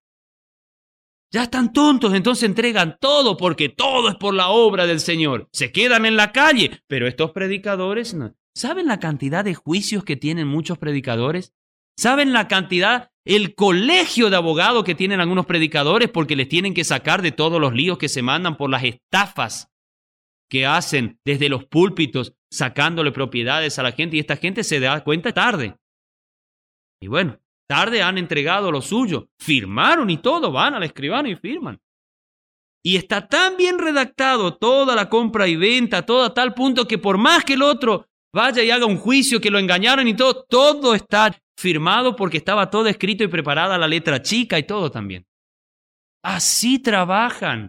Ya están tontos, entonces entregan todo porque todo es por la obra del Señor. Se quedan en la calle, pero estos predicadores no. ¿Saben la cantidad de juicios que tienen muchos predicadores? ¿Saben la cantidad, el colegio de abogados que tienen algunos predicadores porque les tienen que sacar de todos los líos que se mandan por las estafas que hacen desde los púlpitos, sacándole propiedades a la gente, y esta gente se da cuenta tarde? Y bueno, tarde han entregado lo suyo, firmaron y todo, van al escribano y firman. Y está tan bien redactado toda la compra y venta, todo a tal punto que por más que el otro vaya y haga un juicio que lo engañaron y todo está firmado porque estaba todo escrito y preparada la letra chica y todo también. Así trabajan.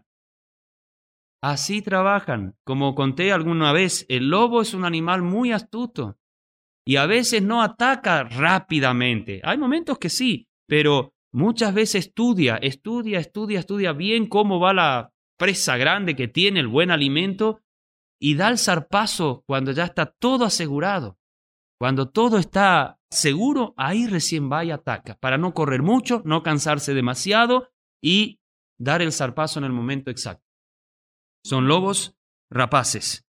Así trabajan. Como conté alguna vez, el lobo es un animal muy astuto y a veces no ataca rápidamente. Hay momentos que sí, pero muchas veces estudia bien cómo va la presa grande que tiene el buen alimento y da el zarpazo cuando ya está todo asegurado. Cuando todo está seguro, ahí recién va y ataca, para no correr mucho, no cansarse demasiado y dar el zarpazo en el momento exacto. Son lobos rapaces.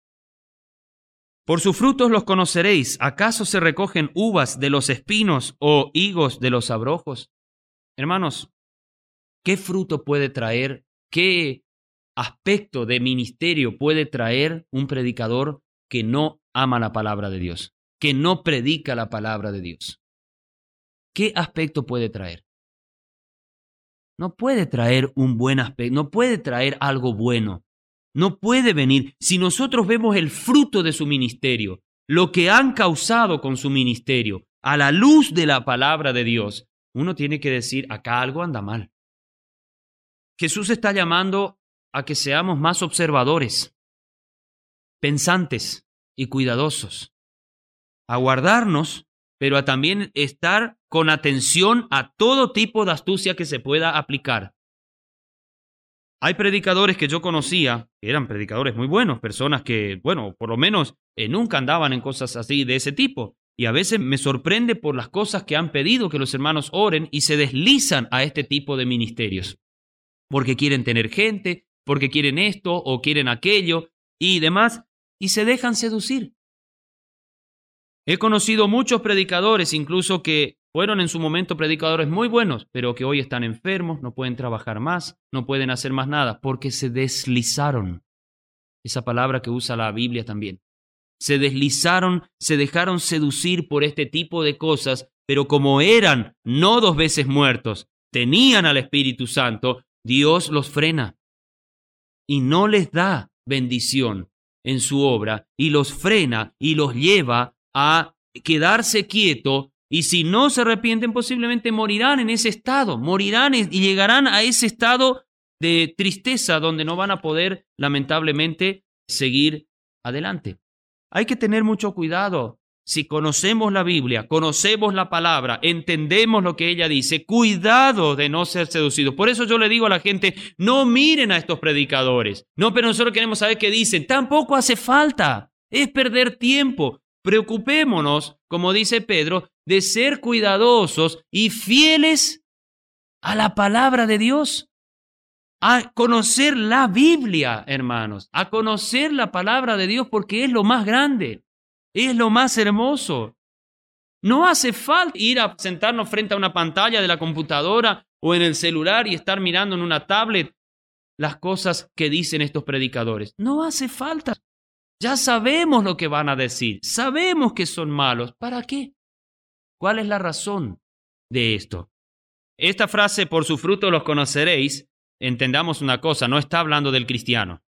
Por sus frutos los conoceréis. ¿Acaso se recogen uvas de los espinos o higos de los abrojos? Hermanos, ¿qué fruto puede traer, qué aspecto de ministerio puede traer un predicador que no ama la palabra de Dios, que no predica la palabra de Dios? ¿Qué aspecto puede traer? No puede traer un buen aspecto, no puede traer algo bueno. No puede venir. Si nosotros vemos el fruto de su ministerio, lo que han causado con su ministerio, a la luz de la palabra de Dios, uno tiene que decir, acá algo anda mal. Jesús está llamando a que seamos más observadores, pensantes y cuidadosos, a guardarnos, pero a también estar con atención a todo tipo de astucia que se pueda aplicar. Hay predicadores que yo conocía, que eran predicadores muy buenos, personas que, bueno, por lo menos nunca andaban en cosas así de ese tipo. Y a veces me sorprende por las cosas que han pedido que los hermanos oren y se deslizan a este tipo de ministerios. Porque quieren tener gente, porque quieren esto o quieren aquello y demás, y se dejan seducir. He conocido muchos predicadores, incluso que fueron en su momento predicadores muy buenos, pero que hoy están enfermos, no pueden trabajar más, no pueden hacer más nada, porque se deslizaron. Esa palabra que usa la Biblia también. Se deslizaron, se dejaron seducir por este tipo de cosas, pero como eran no 2 veces muertos, tenían al Espíritu Santo, Dios los frena y no les da bendición en su obra y los frena y los lleva a quedarse quieto, y si no se arrepienten posiblemente morirán en ese estado, morirán y llegarán a ese estado de tristeza donde no van a poder lamentablemente seguir adelante. Hay que tener mucho cuidado. Si conocemos la Biblia, conocemos la palabra, entendemos lo que ella dice, cuidado de no ser seducidos. Por eso yo le digo a la gente, no miren a estos predicadores. No, pero nosotros queremos saber qué dicen. Tampoco hace falta. Es perder tiempo. Preocupémonos, como dice Pedro, de ser cuidadosos y fieles a la palabra de Dios. A conocer la Biblia, hermanos, a conocer la palabra de Dios, porque es lo más grande, es lo más hermoso. No hace falta ir a sentarnos frente a una pantalla de la computadora o en el celular y estar mirando en una tablet las cosas que dicen estos predicadores. No hace falta. Ya sabemos lo que van a decir, sabemos que son malos. ¿Para qué? ¿Cuál es la razón de esto? Esta frase, por su fruto los conoceréis, entendamos una cosa, no está hablando del cristiano.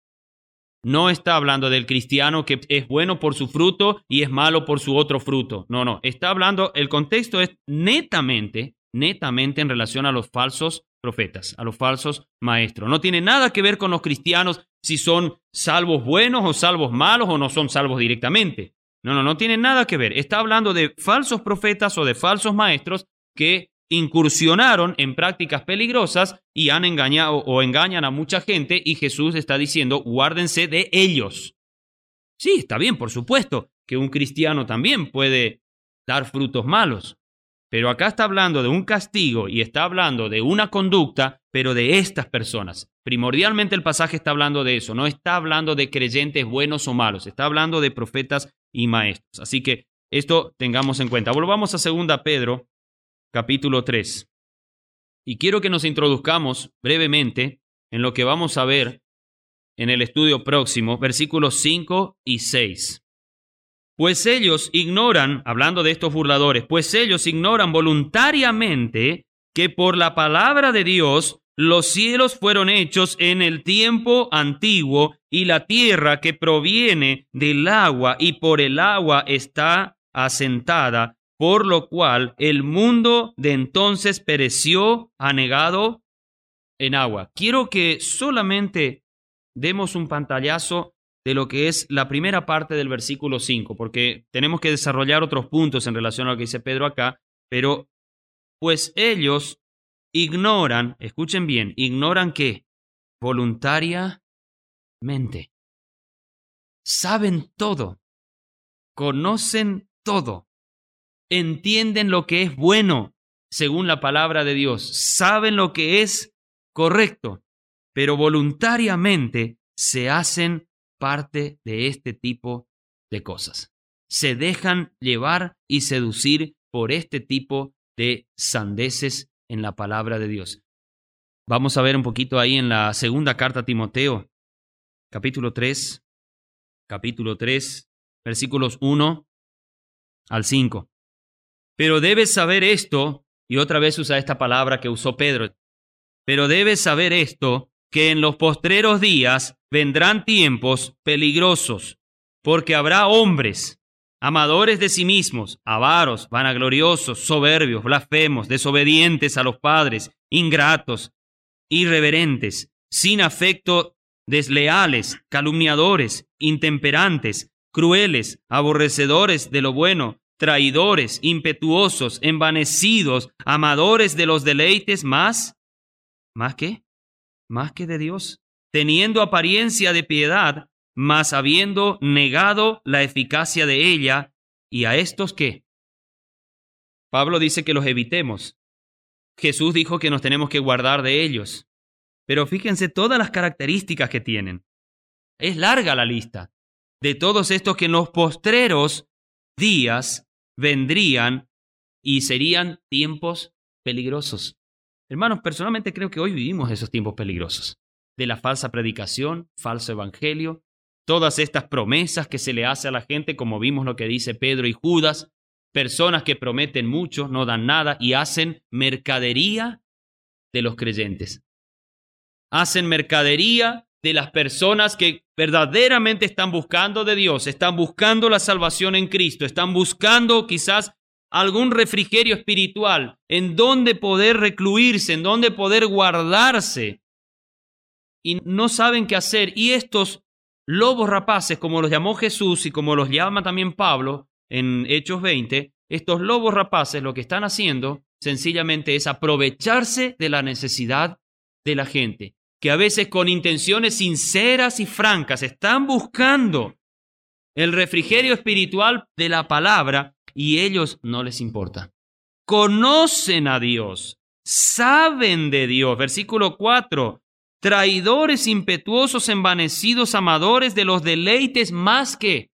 No está hablando del cristiano que es bueno por su fruto y es malo por su otro fruto. No. Está hablando, el contexto es netamente en relación a los falsos profetas, a los falsos maestros. No tiene nada que ver con los cristianos si son salvos buenos o salvos malos o no son salvos directamente. No tiene nada que ver. Está hablando de falsos profetas o de falsos maestros que incursionaron en prácticas peligrosas y han engañado o engañan a mucha gente, y Jesús está diciendo, guárdense de ellos. Sí, está bien, por supuesto, que un cristiano también puede dar frutos malos, pero acá está hablando de un castigo y está hablando de una conducta, pero de estas personas. Primordialmente el pasaje está hablando de eso, no está hablando de creyentes buenos o malos, está hablando de profetas y maestros. Así que esto tengamos en cuenta. Volvamos a 2 Pedro, capítulo 3. Y quiero que nos introduzcamos brevemente en lo que vamos a ver en el estudio próximo, versículos 5 y 6. Pues ellos ignoran, hablando de estos burladores, pues ellos ignoran voluntariamente que por la palabra de Dios los cielos fueron hechos en el tiempo antiguo y la tierra que proviene del agua y por el agua está asentada, por lo cual el mundo de entonces pereció anegado en agua. Quiero que solamente demos un pantallazo de lo que es la primera parte del versículo 5, porque tenemos que desarrollar otros puntos en relación a lo que dice Pedro acá, pero pues ellos ignoran, escuchen bien, ignoran ¿qué? Voluntariamente. Saben todo, conocen todo, entienden lo que es bueno según la palabra de Dios, saben lo que es correcto, pero voluntariamente se hacen parte de este tipo de cosas. Se dejan llevar y seducir por este tipo de sandeces en la palabra de Dios. Vamos a ver un poquito ahí en la segunda carta a Timoteo, capítulo 3, versículos 1 al 5. Pero debes saber esto, y otra vez usa esta palabra que usó Pedro, pero debes saber esto, que en los postreros días vendrán tiempos peligrosos, porque habrá hombres amadores de sí mismos, avaros, vanagloriosos, soberbios, blasfemos, desobedientes a los padres, ingratos, irreverentes, sin afecto, desleales, calumniadores, intemperantes, crueles, aborrecedores de lo bueno, traidores, impetuosos, envanecidos, amadores de los deleites ¿más qué? Más que de Dios, teniendo apariencia de piedad, mas habiendo negado la eficacia de ella. ¿Y a estos qué? Pablo dice que los evitemos. Jesús dijo que nos tenemos que guardar de ellos. Pero fíjense todas las características que tienen. Es larga la lista de todos estos que en los postreros días vendrían y serían tiempos peligrosos. Hermanos, personalmente creo que hoy vivimos esos tiempos peligrosos. De la falsa predicación, falso evangelio, todas estas promesas que se le hace a la gente, como vimos lo que dice Pedro y Judas, personas que prometen mucho, no dan nada y hacen mercadería de los creyentes. Hacen mercadería de las personas que verdaderamente están buscando de Dios, están buscando la salvación en Cristo, están buscando quizás algún refrigerio espiritual, en donde poder recluirse, en donde poder guardarse, y no saben qué hacer. Y estos lobos rapaces, como los llamó Jesús y como los llama también Pablo en Hechos 20, estos lobos rapaces lo que están haciendo sencillamente es aprovecharse de la necesidad de la gente, que a veces con intenciones sinceras y francas están buscando el refrigerio espiritual de la palabra y ellos no les importa. Conocen a Dios, saben de Dios. Versículo 4, traidores, impetuosos, envanecidos, amadores de los deleites más que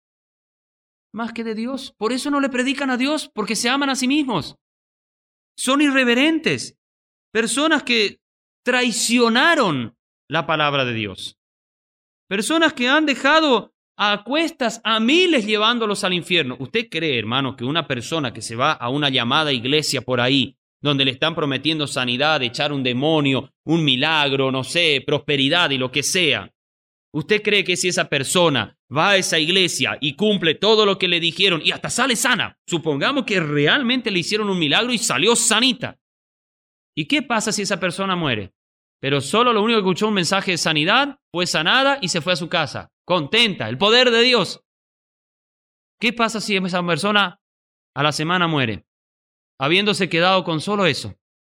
de Dios. Por eso no le predican a Dios, porque se aman a sí mismos. Son irreverentes, personas que traicionaron la palabra de Dios. Personas que han dejado a cuestas a miles llevándolos al infierno. ¿Usted cree, hermano, que una persona que se va a una llamada iglesia por ahí, donde le están prometiendo sanidad, echar un demonio, un milagro, no sé, prosperidad y lo que sea, usted cree que si esa persona va a esa iglesia y cumple todo lo que le dijeron y hasta sale sana, supongamos que realmente le hicieron un milagro y salió sanita, ¿y qué pasa si esa persona muere? Pero solo lo único que escuchó un mensaje de sanidad, fue sanada y se fue a su casa, contenta, el poder de Dios. ¿Qué pasa si esa persona a la semana muere, habiéndose quedado con solo eso?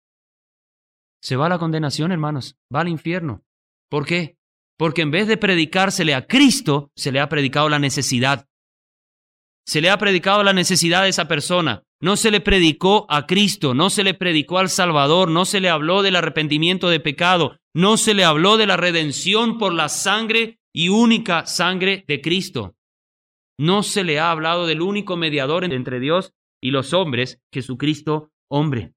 Se va a la condenación, hermanos, va al infierno. ¿Por qué? Porque en vez de predicársele a Cristo, se le ha predicado la necesidad. Se le ha predicado la necesidad de esa persona. No se le predicó a Cristo, no se le predicó al Salvador, no se le habló del arrepentimiento de pecado, no se le habló de la redención por la sangre y única sangre de Cristo. No se le ha hablado del único mediador entre Dios y los hombres, Jesucristo, hombre.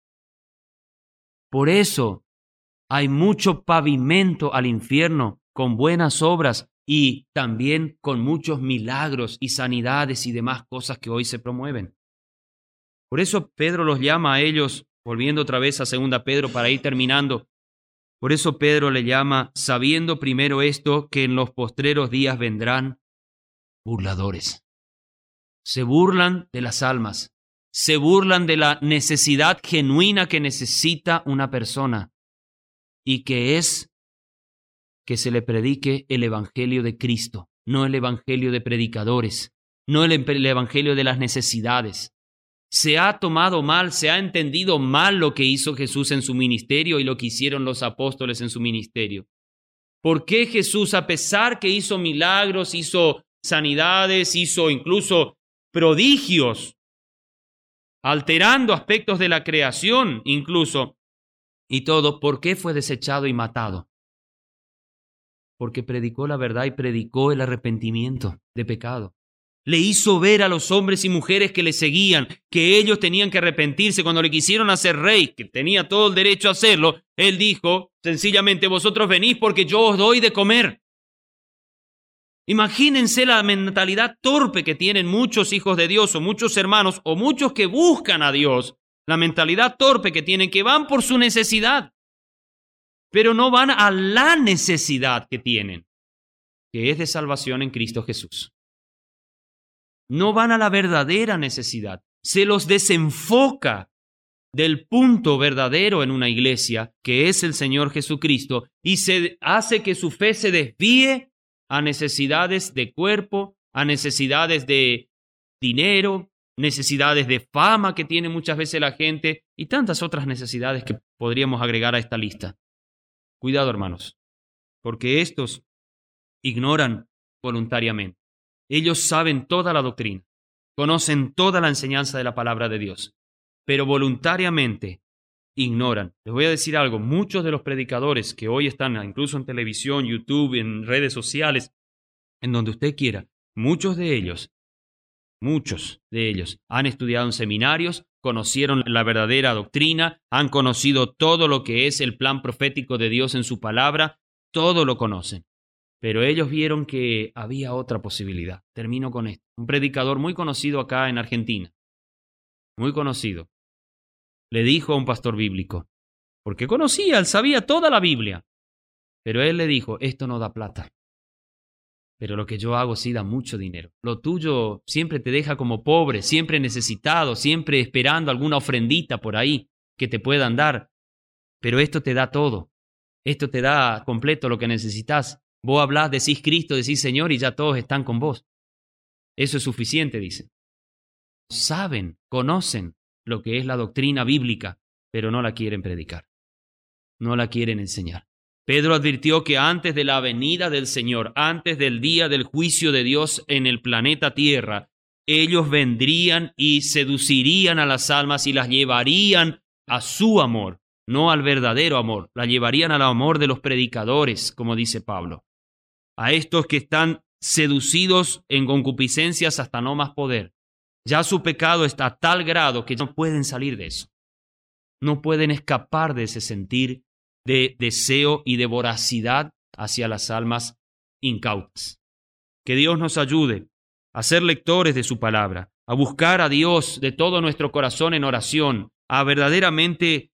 Por eso hay mucho pavimento al infierno con buenas obras y también con muchos milagros y sanidades y demás cosas que hoy se promueven. Por eso Pedro los llama a ellos, volviendo otra vez a 2 Pedro para ir terminando. Por eso Pedro le llama, sabiendo primero esto, que en los postreros días vendrán burladores. Se burlan de las almas, se burlan de la necesidad genuina que necesita una persona y que es que se le predique el evangelio de Cristo, no el evangelio de predicadores, no el evangelio de las necesidades. Se ha tomado mal, se ha entendido mal lo que hizo Jesús en su ministerio y lo que hicieron los apóstoles en su ministerio. ¿Por qué Jesús, a pesar que hizo milagros, hizo sanidades, hizo incluso prodigios, alterando aspectos de la creación incluso, y todo, por qué fue desechado y matado? Porque predicó la verdad y predicó el arrepentimiento de pecado. Le hizo ver a los hombres y mujeres que le seguían que ellos tenían que arrepentirse. Cuando le quisieron hacer rey, que tenía todo el derecho a hacerlo, él dijo sencillamente, vosotros venís porque yo os doy de comer. Imagínense la mentalidad torpe que tienen muchos hijos de Dios o muchos hermanos o muchos que buscan a Dios. La mentalidad torpe que tienen, que van por su necesidad, pero no van a la necesidad que tienen, que es de salvación en Cristo Jesús. No van a la verdadera necesidad. Se los desenfoca del punto verdadero en una iglesia, que es el Señor Jesucristo, y se hace que su fe se desvíe a necesidades de cuerpo, a necesidades de dinero, necesidades de fama que tiene muchas veces la gente y tantas otras necesidades que podríamos agregar a esta lista. Cuidado, hermanos, porque estos ignoran voluntariamente. Ellos saben toda la doctrina, conocen toda la enseñanza de la palabra de Dios, pero voluntariamente ignoran. Les voy a decir algo, muchos de los predicadores que hoy están incluso en televisión, YouTube, en redes sociales, en donde usted quiera, muchos de ellos han estudiado en seminarios, conocieron la verdadera doctrina, han conocido todo lo que es el plan profético de Dios en su palabra, todo lo conocen. Pero ellos vieron que había otra posibilidad. Termino con esto. Un predicador muy conocido acá en Argentina, muy conocido, le dijo a un pastor bíblico, porque conocía, él sabía toda la Biblia, pero él le dijo, esto no da plata, pero lo que yo hago sí da mucho dinero. Lo tuyo siempre te deja como pobre, siempre necesitado, siempre esperando alguna ofrendita por ahí que te puedan dar, pero esto te da todo, esto te da completo lo que necesitas. Vos hablás, decís Cristo, decís Señor y ya todos están con vos. Eso es suficiente, dicen. Saben, conocen lo que es la doctrina bíblica, pero no la quieren predicar, no la quieren enseñar. Pedro advirtió que antes de la venida del Señor, antes del día del juicio de Dios en el planeta Tierra, ellos vendrían y seducirían a las almas y las llevarían a su amor, no al verdadero amor, la llevarían al amor de los predicadores, como dice Pablo. A estos que están seducidos en concupiscencias hasta no más poder. Ya su pecado está a tal grado que no pueden salir de eso. No pueden escapar de ese sentir de deseo y de voracidad hacia las almas incautas. Que Dios nos ayude a ser lectores de su palabra, a buscar a Dios de todo nuestro corazón en oración, a verdaderamente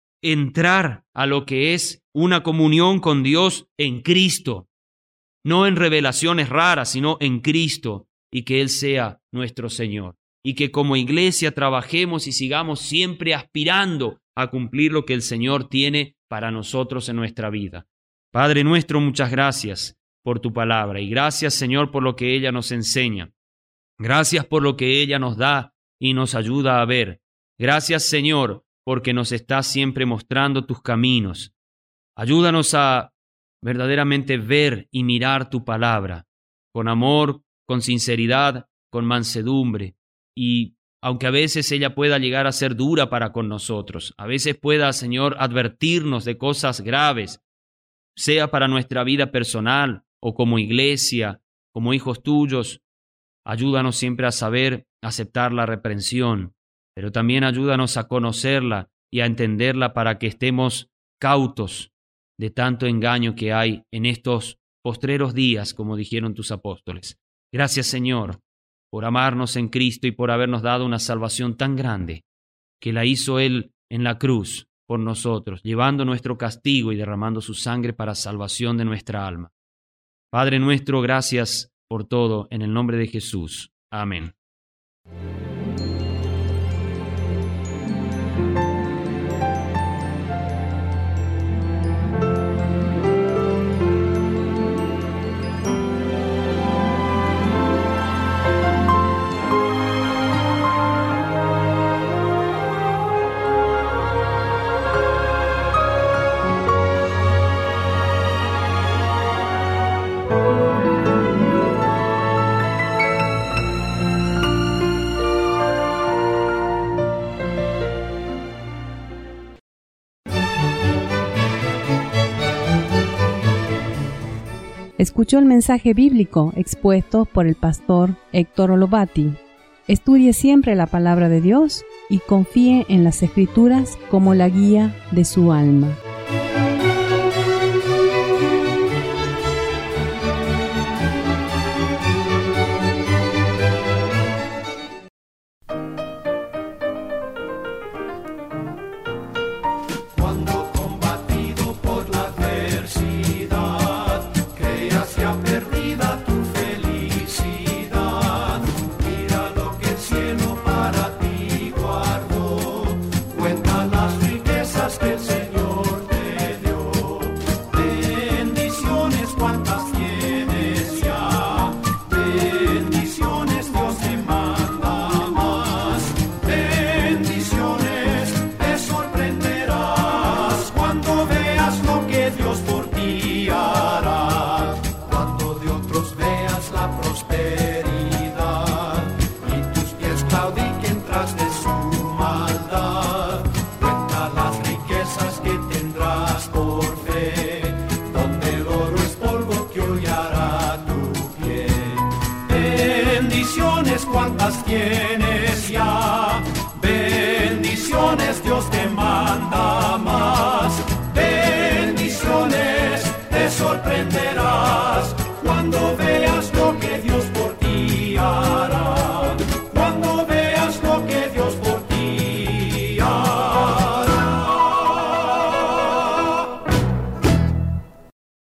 entrar a lo que es una comunión con Dios en Cristo, no en revelaciones raras, sino en Cristo, y que Él sea nuestro Señor. Y que como iglesia trabajemos y sigamos siempre aspirando a cumplir lo que el Señor tiene para nosotros en nuestra vida. Padre nuestro, muchas gracias por tu palabra y gracias, Señor, por lo que ella nos enseña. Gracias por lo que ella nos da y nos ayuda a ver. Gracias, Señor, porque nos estás siempre mostrando tus caminos. Ayúdanos a verdaderamente ver y mirar tu palabra con amor, con sinceridad, con mansedumbre. Y aunque a veces ella pueda llegar a ser dura para con nosotros, a veces pueda, Señor, advertirnos de cosas graves, sea para nuestra vida personal o como iglesia, como hijos tuyos, ayúdanos siempre a saber aceptar la reprensión, pero también ayúdanos a conocerla y a entenderla para que estemos cautos de tanto engaño que hay en estos postreros días, como dijeron tus apóstoles. Gracias, Señor, por amarnos en Cristo y por habernos dado una salvación tan grande, que la hizo Él en la cruz por nosotros, llevando nuestro castigo y derramando su sangre para salvación de nuestra alma. Padre nuestro, gracias por todo, en el nombre de Jesús. Amén. Escuchó el mensaje bíblico expuesto por el pastor Héctor Olovati. Estudie siempre la palabra de Dios y confíe en las Escrituras como la guía de su alma. Cuenta las riquezas que el Señor tienes ya. Bendiciones, Dios te manda más. Bendiciones, te sorprenderás cuando veas